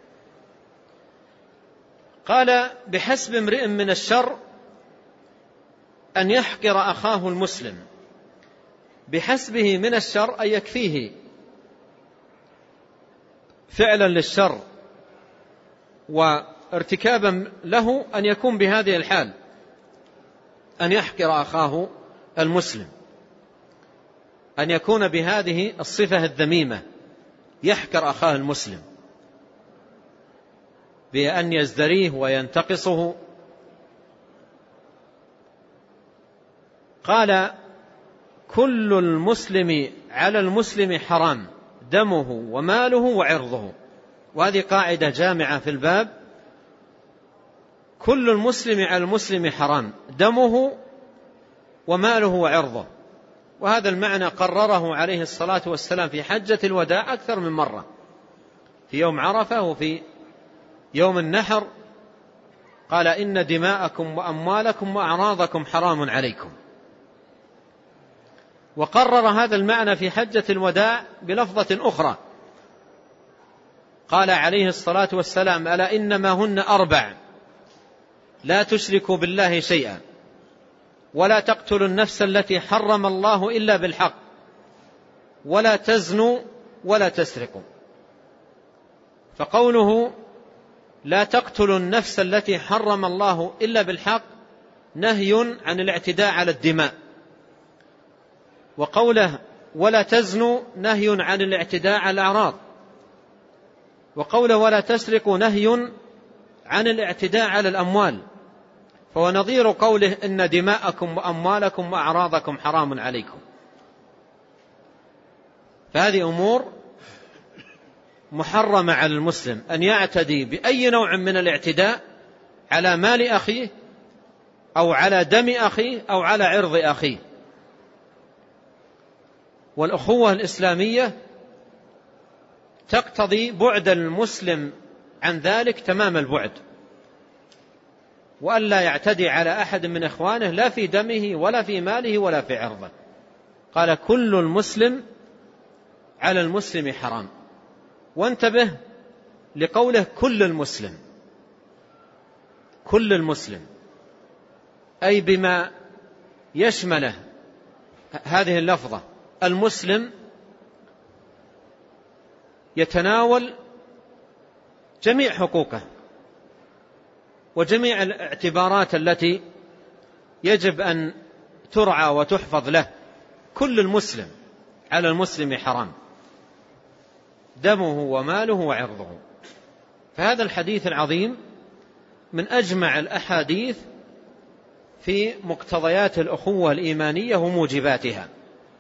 قال بحسب امرئ من الشر أن يحقر أخاه المسلم. بحسبه من الشر أي يكفيه فعلا للشر وارتكابا له أن يكون بهذه الحال، أن يحقر أخاه المسلم، أن يكون بهذه الصفة الذميمة، يحقر أخاه المسلم بأن يزدريه وينتقصه. قال كل المسلم على المسلم حرام دمه وماله وعرضه. وهذه قاعدة جامعة في الباب، كل المسلم على المسلم حرام دمه وماله وعرضه. وهذا المعنى قرره عليه الصلاة والسلام في حجة الوداع أكثر من مرة، في يوم عرفة وفي يوم النحر، قال إن دماءكم وأموالكم وأعراضكم حرام عليكم. وقرر هذا المعنى في حجة الوداع بلفظة أخرى، قال عليه الصلاة والسلام ألا إنما هن أربع لا تشركوا بالله شيئا ولا تقتلوا النفس التي حرم الله إلا بالحق ولا تزنوا ولا تسرقوا. فقوله لا تقتلوا النفس التي حرم الله إلا بالحق نهي عن الاعتداء على الدماء، وقوله ولا تزنوا نهي عن الاعتداء على الأعراض، وقوله ولا تسرقوا نهي عن الاعتداء على الأموال، فهو نظير قوله إن دماءكم وأموالكم وأعراضكم حرام عليكم. فهذه أمور محرمة على المسلم أن يعتدي بأي نوع من الاعتداء على مال أخيه أو على دم أخيه أو على عرض أخيه. والأخوة الإسلامية تقتضي بعد المسلم عن ذلك تمام البعد، وأن لا يعتدي على أحد من إخوانه لا في دمه ولا في ماله ولا في عرضه. قال كل المسلم على المسلم حرام. وانتبه لقوله كل المسلم، كل المسلم أي بما يشمله هذه اللفظة. المسلم يتناول جميع حقوقه وجميع الاعتبارات التي يجب أن ترعى وتحفظ له. كل المسلم على المسلم حرام، دمه وماله وعرضه. فهذا الحديث العظيم من أجمع الأحاديث في مقتضيات الأخوة الإيمانية وموجباتها.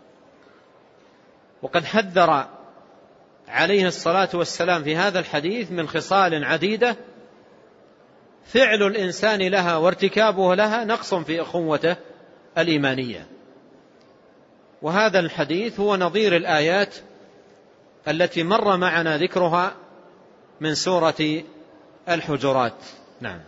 وقد حذر عليه الصلاة والسلام في هذا الحديث من خصال عديدة فعل الإنسان لها وارتكابه لها نقص في أخوته الإيمانية. وهذا الحديث هو نظير الآيات التي مر معنا ذكرها من سورة الحجرات. نعم.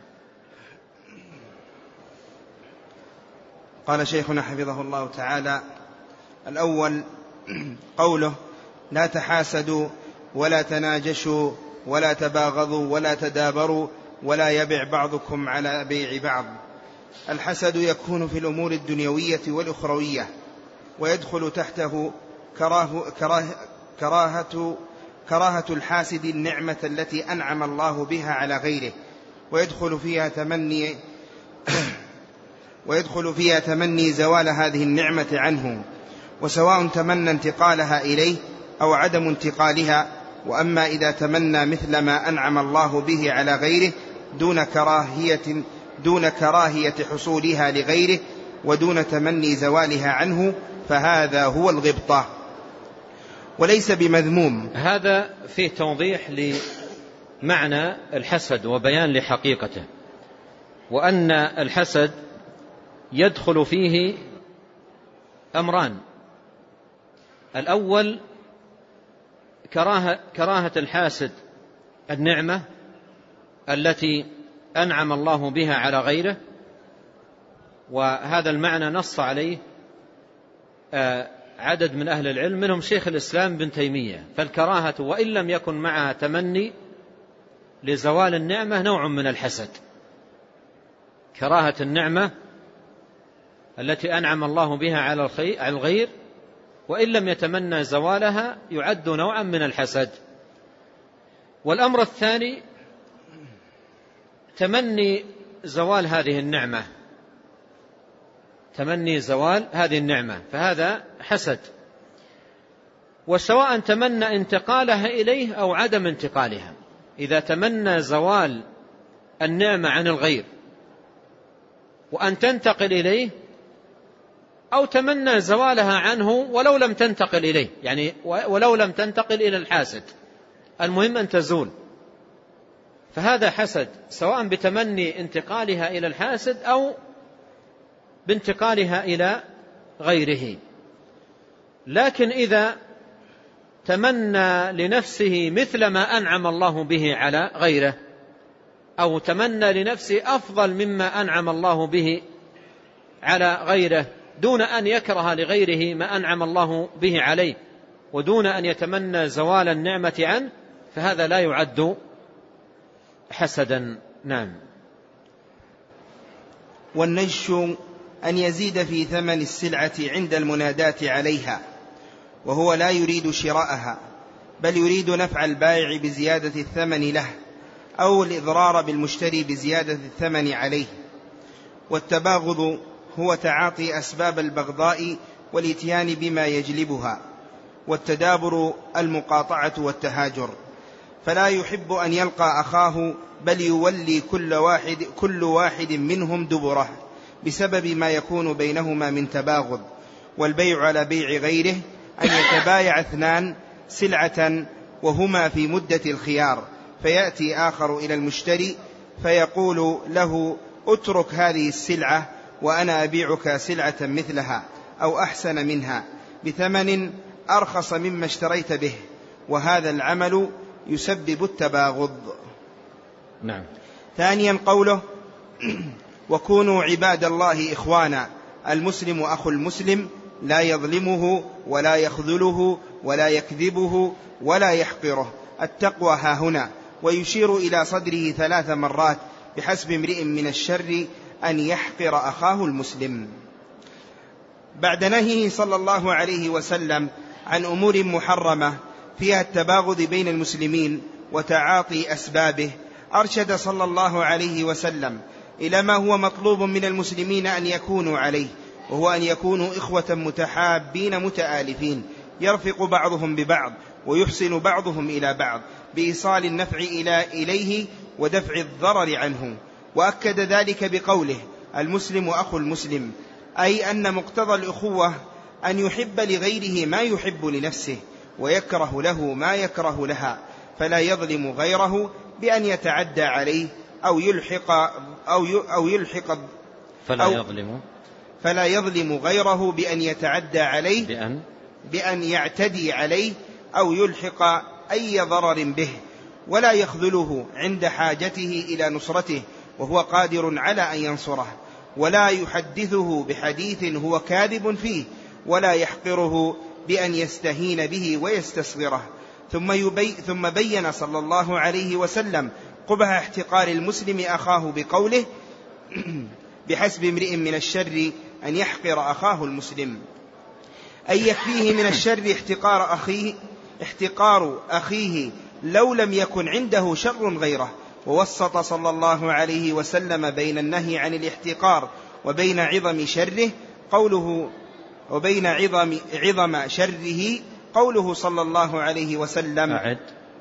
قال شيخنا حفظه الله تعالى: الأول قوله لا تحاسدوا ولا تناجشوا ولا تباغضوا ولا تدابروا ولا يبع بعضكم على بيع بعض. الحسد يكون في الأمور الدنيوية والأخروية، ويدخل تحته كراه كراه كراهة, كراهة الحاسد النعمة التي أنعم الله بها على غيره، ويدخل فيها تمني ويدخل فيها تمني زوال هذه النعمة عنه، وسواء تمنى انتقالها إليه أو عدم انتقالها. وأما إذا تمنى مثل ما أنعم الله به على غيره دون كراهية, دون كراهية حصولها لغيره ودون تمني زوالها عنه فهذا هو الغبطة وليس بمذموم. هذا فيه توضيح لمعنى الحسد وبيان لحقيقته، وأن الحسد يدخل فيه أمران: الأول كراهة, كراهة الحاسد النعمة التي أنعم الله بها على غيره، وهذا المعنى نص عليه عدد من أهل العلم منهم شيخ الإسلام بن تيمية. فالكراهة وإن لم يكن معها تمني لزوال النعمة نوع من الحسد. كراهة النعمة التي أنعم الله بها على الغير وإن لم يتمنى زوالها يعد نوعا من الحسد. والأمر الثاني تمني زوال هذه النعمة، تمني زوال هذه النعمة، فهذا حسد. وسواء تمنى انتقالها إليه أو عدم انتقالها. إذا تمنى زوال النعمة عن الغير وأن تنتقل إليه، أو تمنى زوالها عنه ولو لم تنتقل إليه، يعني ولو لم تنتقل إلى الحاسد، المهم أن تزول، فهذا حسد، سواء بتمني انتقالها إلى الحاسد أو بانتقالها إلى غيره. لكن إذا تمنى لنفسه مثل ما أنعم الله به على غيره، أو تمنى لنفسه أفضل مما أنعم الله به على غيره دون أن يكره لغيره ما أنعم الله به عليه ودون أن يتمنى زوال النعمة عنه، فهذا لا يعد حسدا. نعم. والنجش أن يزيد في ثمن السلعة عند المناداة عليها، وهو لا يريد شراءها، بل يريد نفع البائع بزيادة الثمن له، أو الإضرار بالمشتري بزيادة الثمن عليه. والتباغض هو تعاطي أسباب البغضاء والإتيان بما يجلبها، والتدابر المقاطعة والتهاجر. فلا يحب أن يلقى أخاه، بل يولي كل واحد, كل واحد منهم دبره بسبب ما يكون بينهما من تباغض. والبيع على بيع غيره أن يتبايع اثنان سلعة وهما في مدة الخيار، فيأتي آخر إلى المشتري فيقول له: اترك هذه السلعة وأنا أبيعك سلعة مثلها أو أحسن منها بثمن أرخص مما اشتريت به، وهذا العمل يسبب التباغض. نعم. ثانيا قوله: وكونوا عباد الله إخوانا. المسلم أخو المسلم، لا يظلمه ولا يخذله ولا يكذبه ولا يحقره. التقوى ها هنا، ويشير إلى صدره ثلاث مرات: بحسب امرئ من الشر أن يحقر أخاه المسلم. بعد نهيه صلى الله عليه وسلم عن أمور محرمة فيها التباغض بين المسلمين وتعاطي أسبابه، أرشد صلى الله عليه وسلم إلى ما هو مطلوب من المسلمين أن يكونوا عليه، وهو أن يكونوا إخوة متحابين متآلفين، يرفق بعضهم ببعض ويحسن بعضهم إلى بعض بإيصال النفع إلى إليه ودفع الضرر عنه. وأكد ذلك بقوله: المسلم أخو المسلم، أي أن مقتضى الأخوة أن يحب لغيره ما يحب لنفسه، ويكره له ما يكره لها، فلا يظلم غيره بأن يتعدى عليه أو يلحق أو أو يلحق فلا يظلم فلا يظلم غيره بأن يتعدى عليه بأن بأن يعتدي عليه أو يلحق أي ضرر به، ولا يخذله عند حاجته إلى نصرته وهو قادر على أن ينصره، ولا يحدثه بحديث هو كاذب فيه، ولا يحقره بأن يستهين به ويستصغره. ثم, يبي ثم بين صلى الله عليه وسلم قبح احتقار المسلم أخاه بقوله: بحسب امرئ من الشر أن يحقر أخاه المسلم، أي يكفيه من الشر احتقار أخيه, احتقار أخيه لو لم يكن عنده شر غيره. ووسط صلى الله عليه وسلم بين النهي عن الاحتقار وبين عظم شره قوله وبين عظم, عظم شره قوله صلى الله عليه وسلم أعد.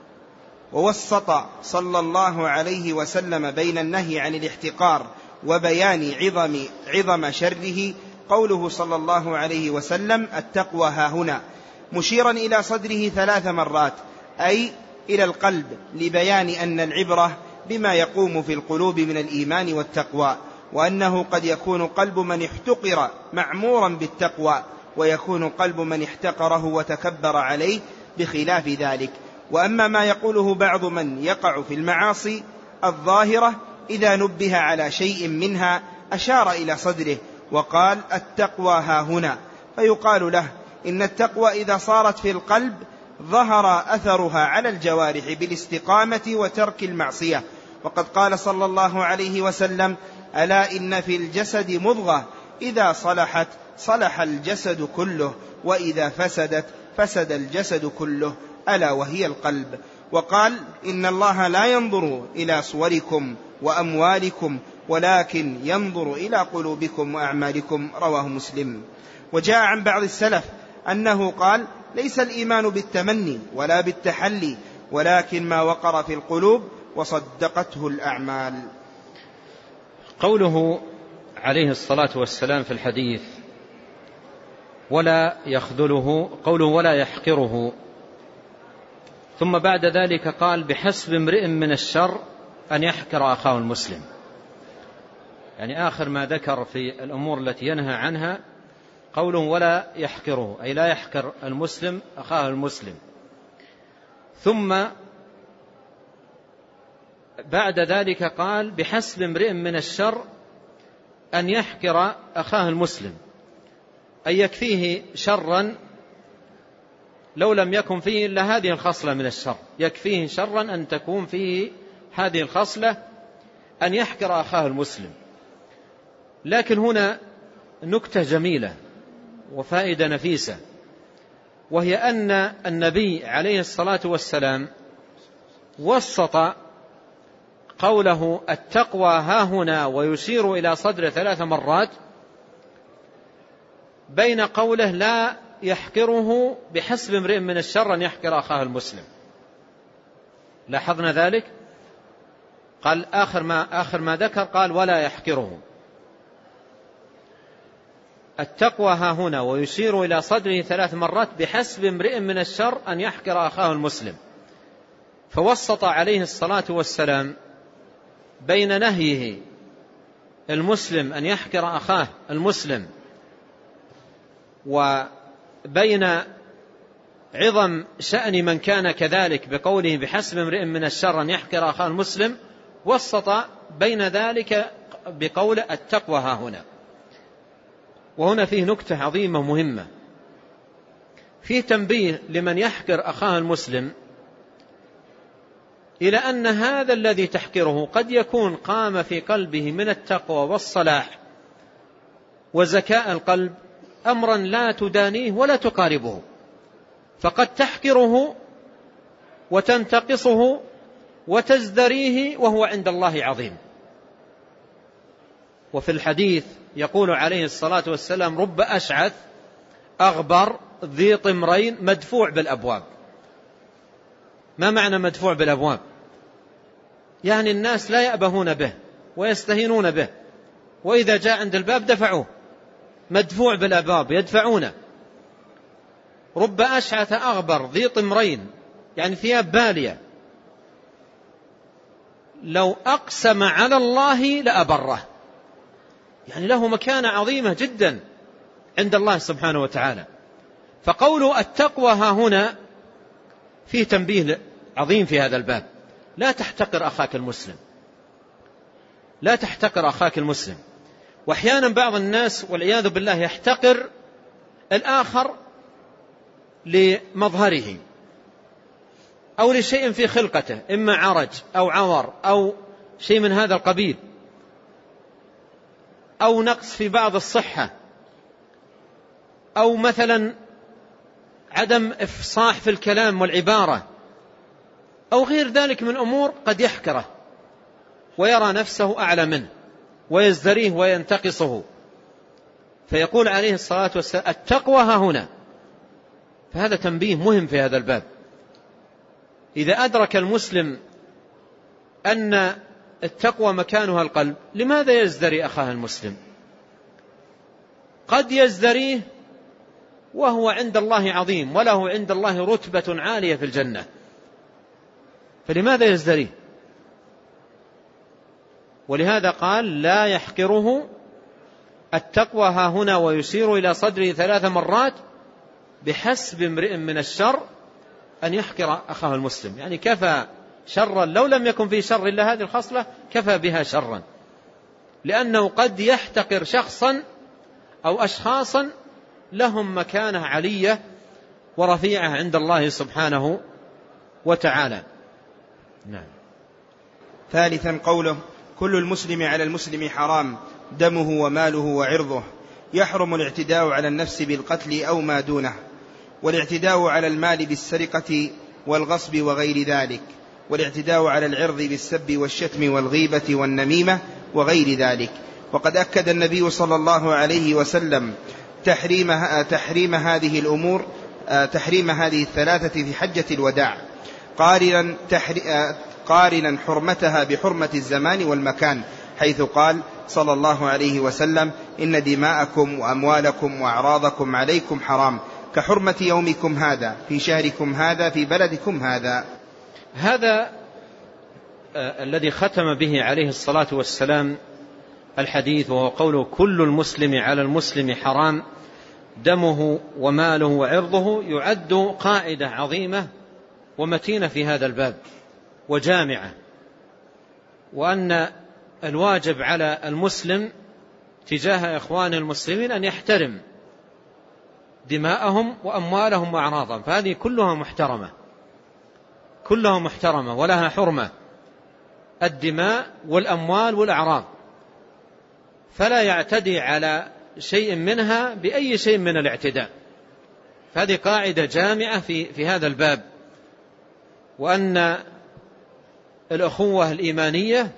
ووسط صلى الله عليه وسلم بين النهي عن الاحتقار وبيان عظم, عظم شره قوله صلى الله عليه وسلم: التقوى ها هنا، مشيرا إلى صدره ثلاث مرات، أي إلى القلب، لبيان أن العبرة بما يقوم في القلوب من الإيمان والتقوى، وأنه قد يكون قلب من احتقر معمورا بالتقوى، ويكون قلب من احتقره وتكبر عليه بخلاف ذلك. وأما ما يقوله بعض من يقع في المعاصي الظاهرة إذا نبه على شيء منها أشار إلى صدره وقال: التقوى ها هنا، فيقال له: إن التقوى إذا صارت في القلب ظهر أثرها على الجوارح بالاستقامة وترك المعصية. وقد قال صلى الله عليه وسلم: ألا إن في الجسد مضغة إذا صلحت صلح الجسد كله، وإذا فسدت فسد الجسد كله، ألا وهي القلب. وقال: إن الله لا ينظر إلى صوركم وأموالكم ولكن ينظر إلى قلوبكم وأعمالكم، رواه مسلم. وجاء عن بعض السلف أنه قال: ليس الإيمان بالتمني ولا بالتحلي، ولكن ما وقر في القلوب وصدقته الأعمال. قوله عليه الصلاة والسلام في الحديث: ولا يخذله، قوله ولا يحقره، ثم بعد ذلك قال: بحسب امرئ من الشر أن يحقر أخاه المسلم. يعني آخر ما ذكر في الأمور التي ينهى عنها قوله ولا يحقره، أي لا يحقر المسلم أخاه المسلم. ثم بعد ذلك قال: بحسب امرئ من الشر أن يحقر أخاه المسلم، أي يكفيه شرا لو لم يكن فيه إلا هذه الخصلة من الشر، يكفيه شرا أن تكون فيه هذه الخصلة، أن يحقر أخاه المسلم. لكن هنا نكتة جميلة وفائدة نفيسة، وهي أن النبي عليه الصلاة والسلام وسط قوله التقوى هاهنا ويشير إلى صدر ثلاث مرات بين قوله لا يحقره بحسب امرئ من الشر أن يحقر أخاه المسلم. لاحظنا ذلك؟ قال آخر ما, آخر ما ذكر قال ولا يحقره. التقوى هاهنا ويشير إلى صدره ثلاث مرات بحسب امرئ من الشر أن يحقر أخاه المسلم. فوسط عليه الصلاة والسلام بين نهيه المسلم أن يحقر أخاه المسلم وبين عظم شأن من كان كذلك بقوله بحسب امرئ من الشر أن يحقر أخاه المسلم، وسط بين ذلك بقول التقوى هاهنا. وهنا فيه نكتة عظيمة مهمة، فيه تنبيه لمن يحقر أخاه المسلم إلى أن هذا الذي تحقره قد يكون قام في قلبه من التقوى والصلاح وزكاء القلب أمرا لا تدانيه ولا تقاربه، فقد تحقره وتنتقصه وتزدريه وهو عند الله عظيم. وفي الحديث يقول عليه الصلاة والسلام رب أشعث أغبر ذي طمرين مدفوع بالأبواب. ما معنى مدفوع بالأبواب؟ يعني الناس لا يأبهون به ويستهينون به، وإذا جاء عند الباب دفعوه، مدفوع بالأبواب يدفعونه. رب أشعث أغبر ذي طمرين يعني ثياب بالية لو أقسم على الله لأبره، يعني له مكانة عظيمة جدا عند الله سبحانه وتعالى. فقول التقوى ها هنا فيه تنبيه عظيم في هذا الباب، لا تحتقر أخاك المسلم، لا تحتقر أخاك المسلم. وأحيانا بعض الناس والعياذ بالله يحتقر الآخر لمظهره أو لشيء في خلقته، إما عرج أو عور أو شيء من هذا القبيل، أو نقص في بعض الصحة، أو مثلا عدم إفصاح في الكلام والعبارة، أو غير ذلك من أمور قد يحكره ويرى نفسه أعلى منه ويزدريه وينتقصه. فيقول عليه الصلاة والسلام التقوى ها هنا. فهذا تنبيه مهم في هذا الباب. إذا أدرك المسلم أن التقوى مكانها القلب، لماذا يزدري أخاه المسلم؟ قد يزدريه وهو عند الله عظيم وله عند الله رتبة عالية في الجنة، فلماذا يزدريه؟ ولهذا قال لا يحقره. التقوى ها هنا ويشير إلى صدره ثلاث مرات بحسب امرئ من الشر أن يحقر أخاه المسلم، يعني كفى شرا لو لم يكن في شر إلا هذه الخصلة كفى بها شرا، لأنه قد يحتقر شخصا أو أشخاصا لهم مكانة علية ورفيعة عند الله سبحانه وتعالى. نعم. ثالثا قوله كل المسلم على المسلم حرام دمه وماله وعرضه، يحرم الاعتداء على النفس بالقتل أو ما دونه، والاعتداء على المال بالسرقة والغصب وغير ذلك، والاعتداء على العرض بالسب والشتم والغيبة والنميمة وغير ذلك. وقد أكد النبي صلى الله عليه وسلم تحريم, تحريم هذه الأمور تحريم هذه الثلاثة في حجة الوداع، قارنا, قارنا حرمتها بحرمة الزمان والمكان، حيث قال صلى الله عليه وسلم إن دماءكم وأموالكم وأعراضكم عليكم حرام كحرمة يومكم هذا في شهركم هذا في بلدكم هذا. هذا آه الذي ختم به عليه الصلاة والسلام الحديث، وهو قوله كل المسلم على المسلم حرام دمه وماله وعرضه، يعد قاعدة عظيمة ومتينة في هذا الباب وجامعة، وأن الواجب على المسلم تجاه إخوان المسلمين أن يحترم دماءهم وأموالهم وأعراضهم، فهذه كلها محترمة، كلها محترمة ولها حرمة، الدماء والأموال والأعراض، فلا يعتدي على شيء منها بأي شيء من الاعتداء. فهذه قاعدة جامعة في, في هذا الباب، وأن الأخوة الإيمانية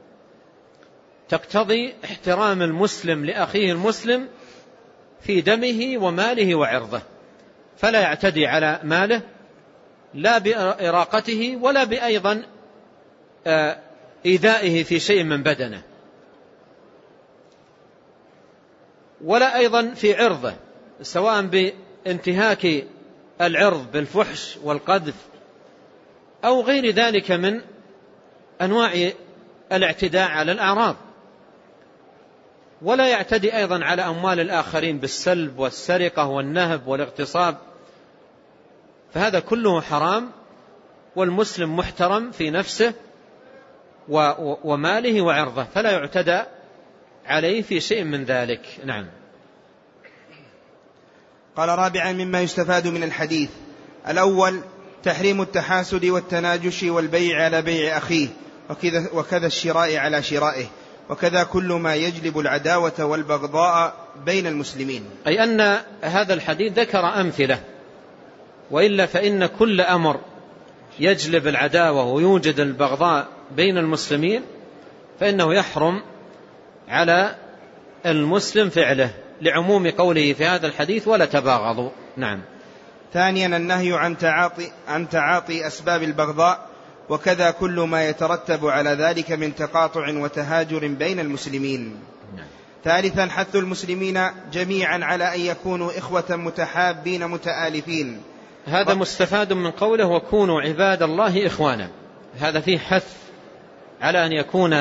تقتضي احترام المسلم لأخيه المسلم في دمه وماله وعرضه، فلا يعتدي على ماله لا بإراقته ولا بأيضا إيذائه في شيء من بدنه، ولا أيضا في عرضه، سواء بانتهاك العرض بالفحش والقذف أو غير ذلك من أنواع الاعتداء على الأعراض. ولا يعتدي أيضا على أموال الآخرين بالسلب والسرقة والنهب والاغتصاب، فهذا كله حرام، والمسلم محترم في نفسه وماله وعرضه، فلا يعتدى عليه في شيء من ذلك. نعم. قال: رابعا مما يستفاد من الحديث: الأول تحريم التحاسد والتناجش والبيع على بيع أخيه، وكذا, وكذا الشراء على شرائه، وكذا كل ما يجلب العداوة والبغضاء بين المسلمين. أي أن هذا الحديث ذكر أمثلة، وإلا فإن كل أمر يجلب العداوة ويوجد البغضاء بين المسلمين فإنه يحرم على المسلم فعله، لعموم قوله في هذا الحديث: ولا تباغضوا. نعم. ثانيا النهي عن تعاطي, عن تعاطي أسباب البغضاء، وكذا كل ما يترتب على ذلك من تقاطع وتهاجر بين المسلمين. نعم. ثالثا حث المسلمين جميعا على أن يكونوا إخوة متحابين متآلفين. هذا مستفاد من قوله: وكونوا عباد الله إخوانا. هذا فيه حث على أن يكون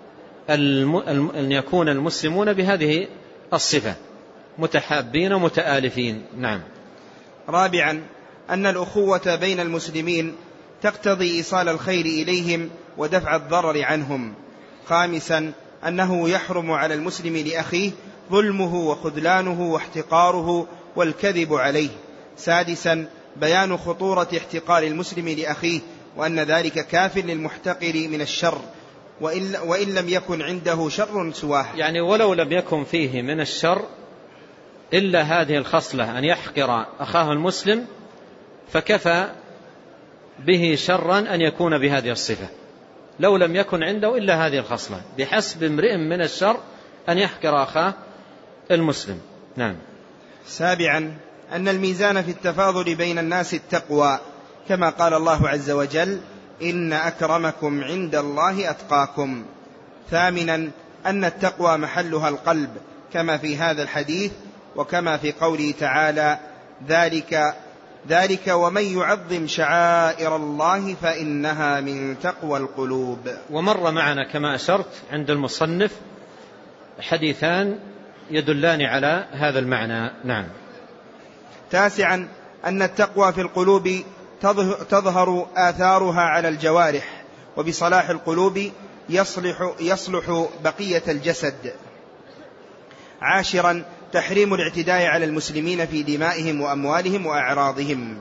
أن يكون المسلمون بهذه الصفة، متحابين متآلفين. نعم. رابعا أن الأخوة بين المسلمين تقتضي إيصال الخير إليهم ودفع الضرر عنهم. خامسا أنه يحرم على المسلم لأخيه ظلمه وخذلانه واحتقاره والكذب عليه. سادسا بيان خطورة احتقار المسلم لأخيه، وأن ذلك كاف للمحتقر من الشر، وإن, وإن لم يكن عنده شر سواه. يعني ولو لم يكن فيه من الشر إلا هذه الخصلة، أن يحقر أخاه المسلم، فكفى به شرا أن يكون بهذه الصفة، لو لم يكن عنده إلا هذه الخصلة، بحسب امرئ من الشر أن يحقر أخاه المسلم. نعم. سابعا أن الميزان في التفاضل بين الناس التقوى، كما قال الله عز وجل: إن أكرمكم عند الله أتقاكم. ثامنا أن التقوى محلها القلب، كما في هذا الحديث، وكما في قوله تعالى: ذلك ذلك ومن يعظم شعائر الله فإنها من تقوى القلوب. ومر معنا كما أشرت عند المصنف حديثان يدلان على هذا المعنى. نعم. تاسعا أن التقوى في القلوب تظهر آثارها على الجوارح، وبصلاح القلوب يصلح, يصلح بقية الجسد. عاشرا تحريم الاعتداء على المسلمين في دمائهم وأموالهم وأعراضهم.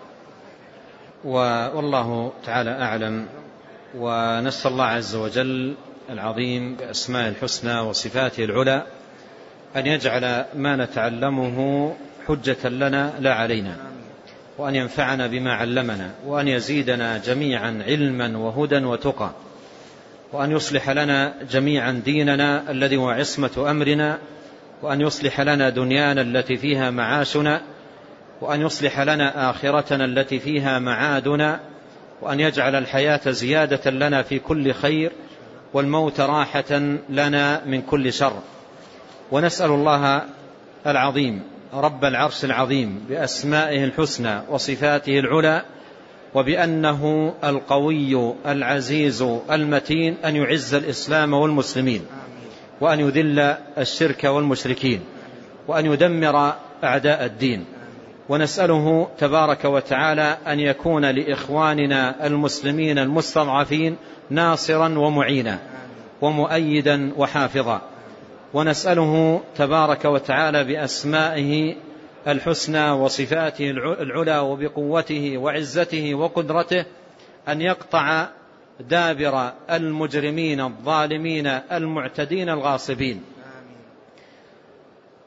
والله تعالى أعلم، ونسأل الله عز وجل العظيم بأسماء الحسنى وصفاته العلى أن يجعل ما نتعلمه حجة لنا لا علينا، وأن ينفعنا بما علمنا، وأن يزيدنا جميعا علما وهدى وتقى، وأن يصلح لنا جميعا ديننا الذي هو عصمة أمرنا، وأن يصلح لنا دنيانا التي فيها معاشنا، وأن يصلح لنا آخرتنا التي فيها معادنا، وأن يجعل الحياة زيادة لنا في كل خير، والموت راحة لنا من كل شر. ونسأل الله العظيم رب العرش العظيم بأسمائه الحسنى وصفاته العلى وبأنه القوي العزيز المتين أن يعز الإسلام والمسلمين، وأن يذل الشرك والمشركين، وأن يدمر أعداء الدين. ونسأله تبارك وتعالى أن يكون لإخواننا المسلمين المستضعفين ناصرا ومعينا ومؤيدا وحافظا. ونسأله تبارك وتعالى بأسمائه الحسنى وصفاته العلى وبقوته وعزته وقدرته أن يقطع دابر المجرمين الظالمين المعتدين الغاصبين،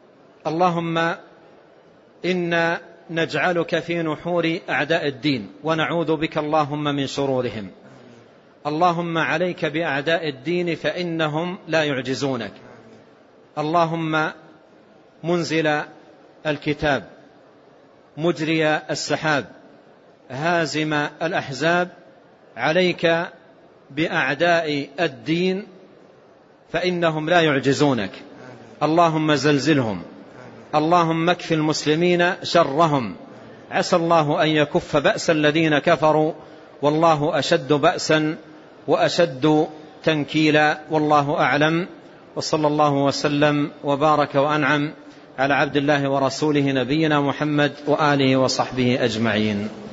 اللهم إنا نجعلك في نحور أعداء الدين ونعوذ بك اللهم من شرورهم. اللهم عليك بأعداء الدين فإنهم لا يعجزونك. اللهم منزل الكتاب مجري السحاب هازم الأحزاب، عليك بأعداء الدين فإنهم لا يعجزونك. اللهم زلزلهم، اللهم اكف المسلمين شرهم. عسى الله أن يكف بأس الذين كفروا، والله أشد بأسا وأشد تنكيلا، والله أعلم. وصلى الله وسلم وبارك وأنعم على عبد الله ورسوله نبينا محمد وآله وصحبه أجمعين.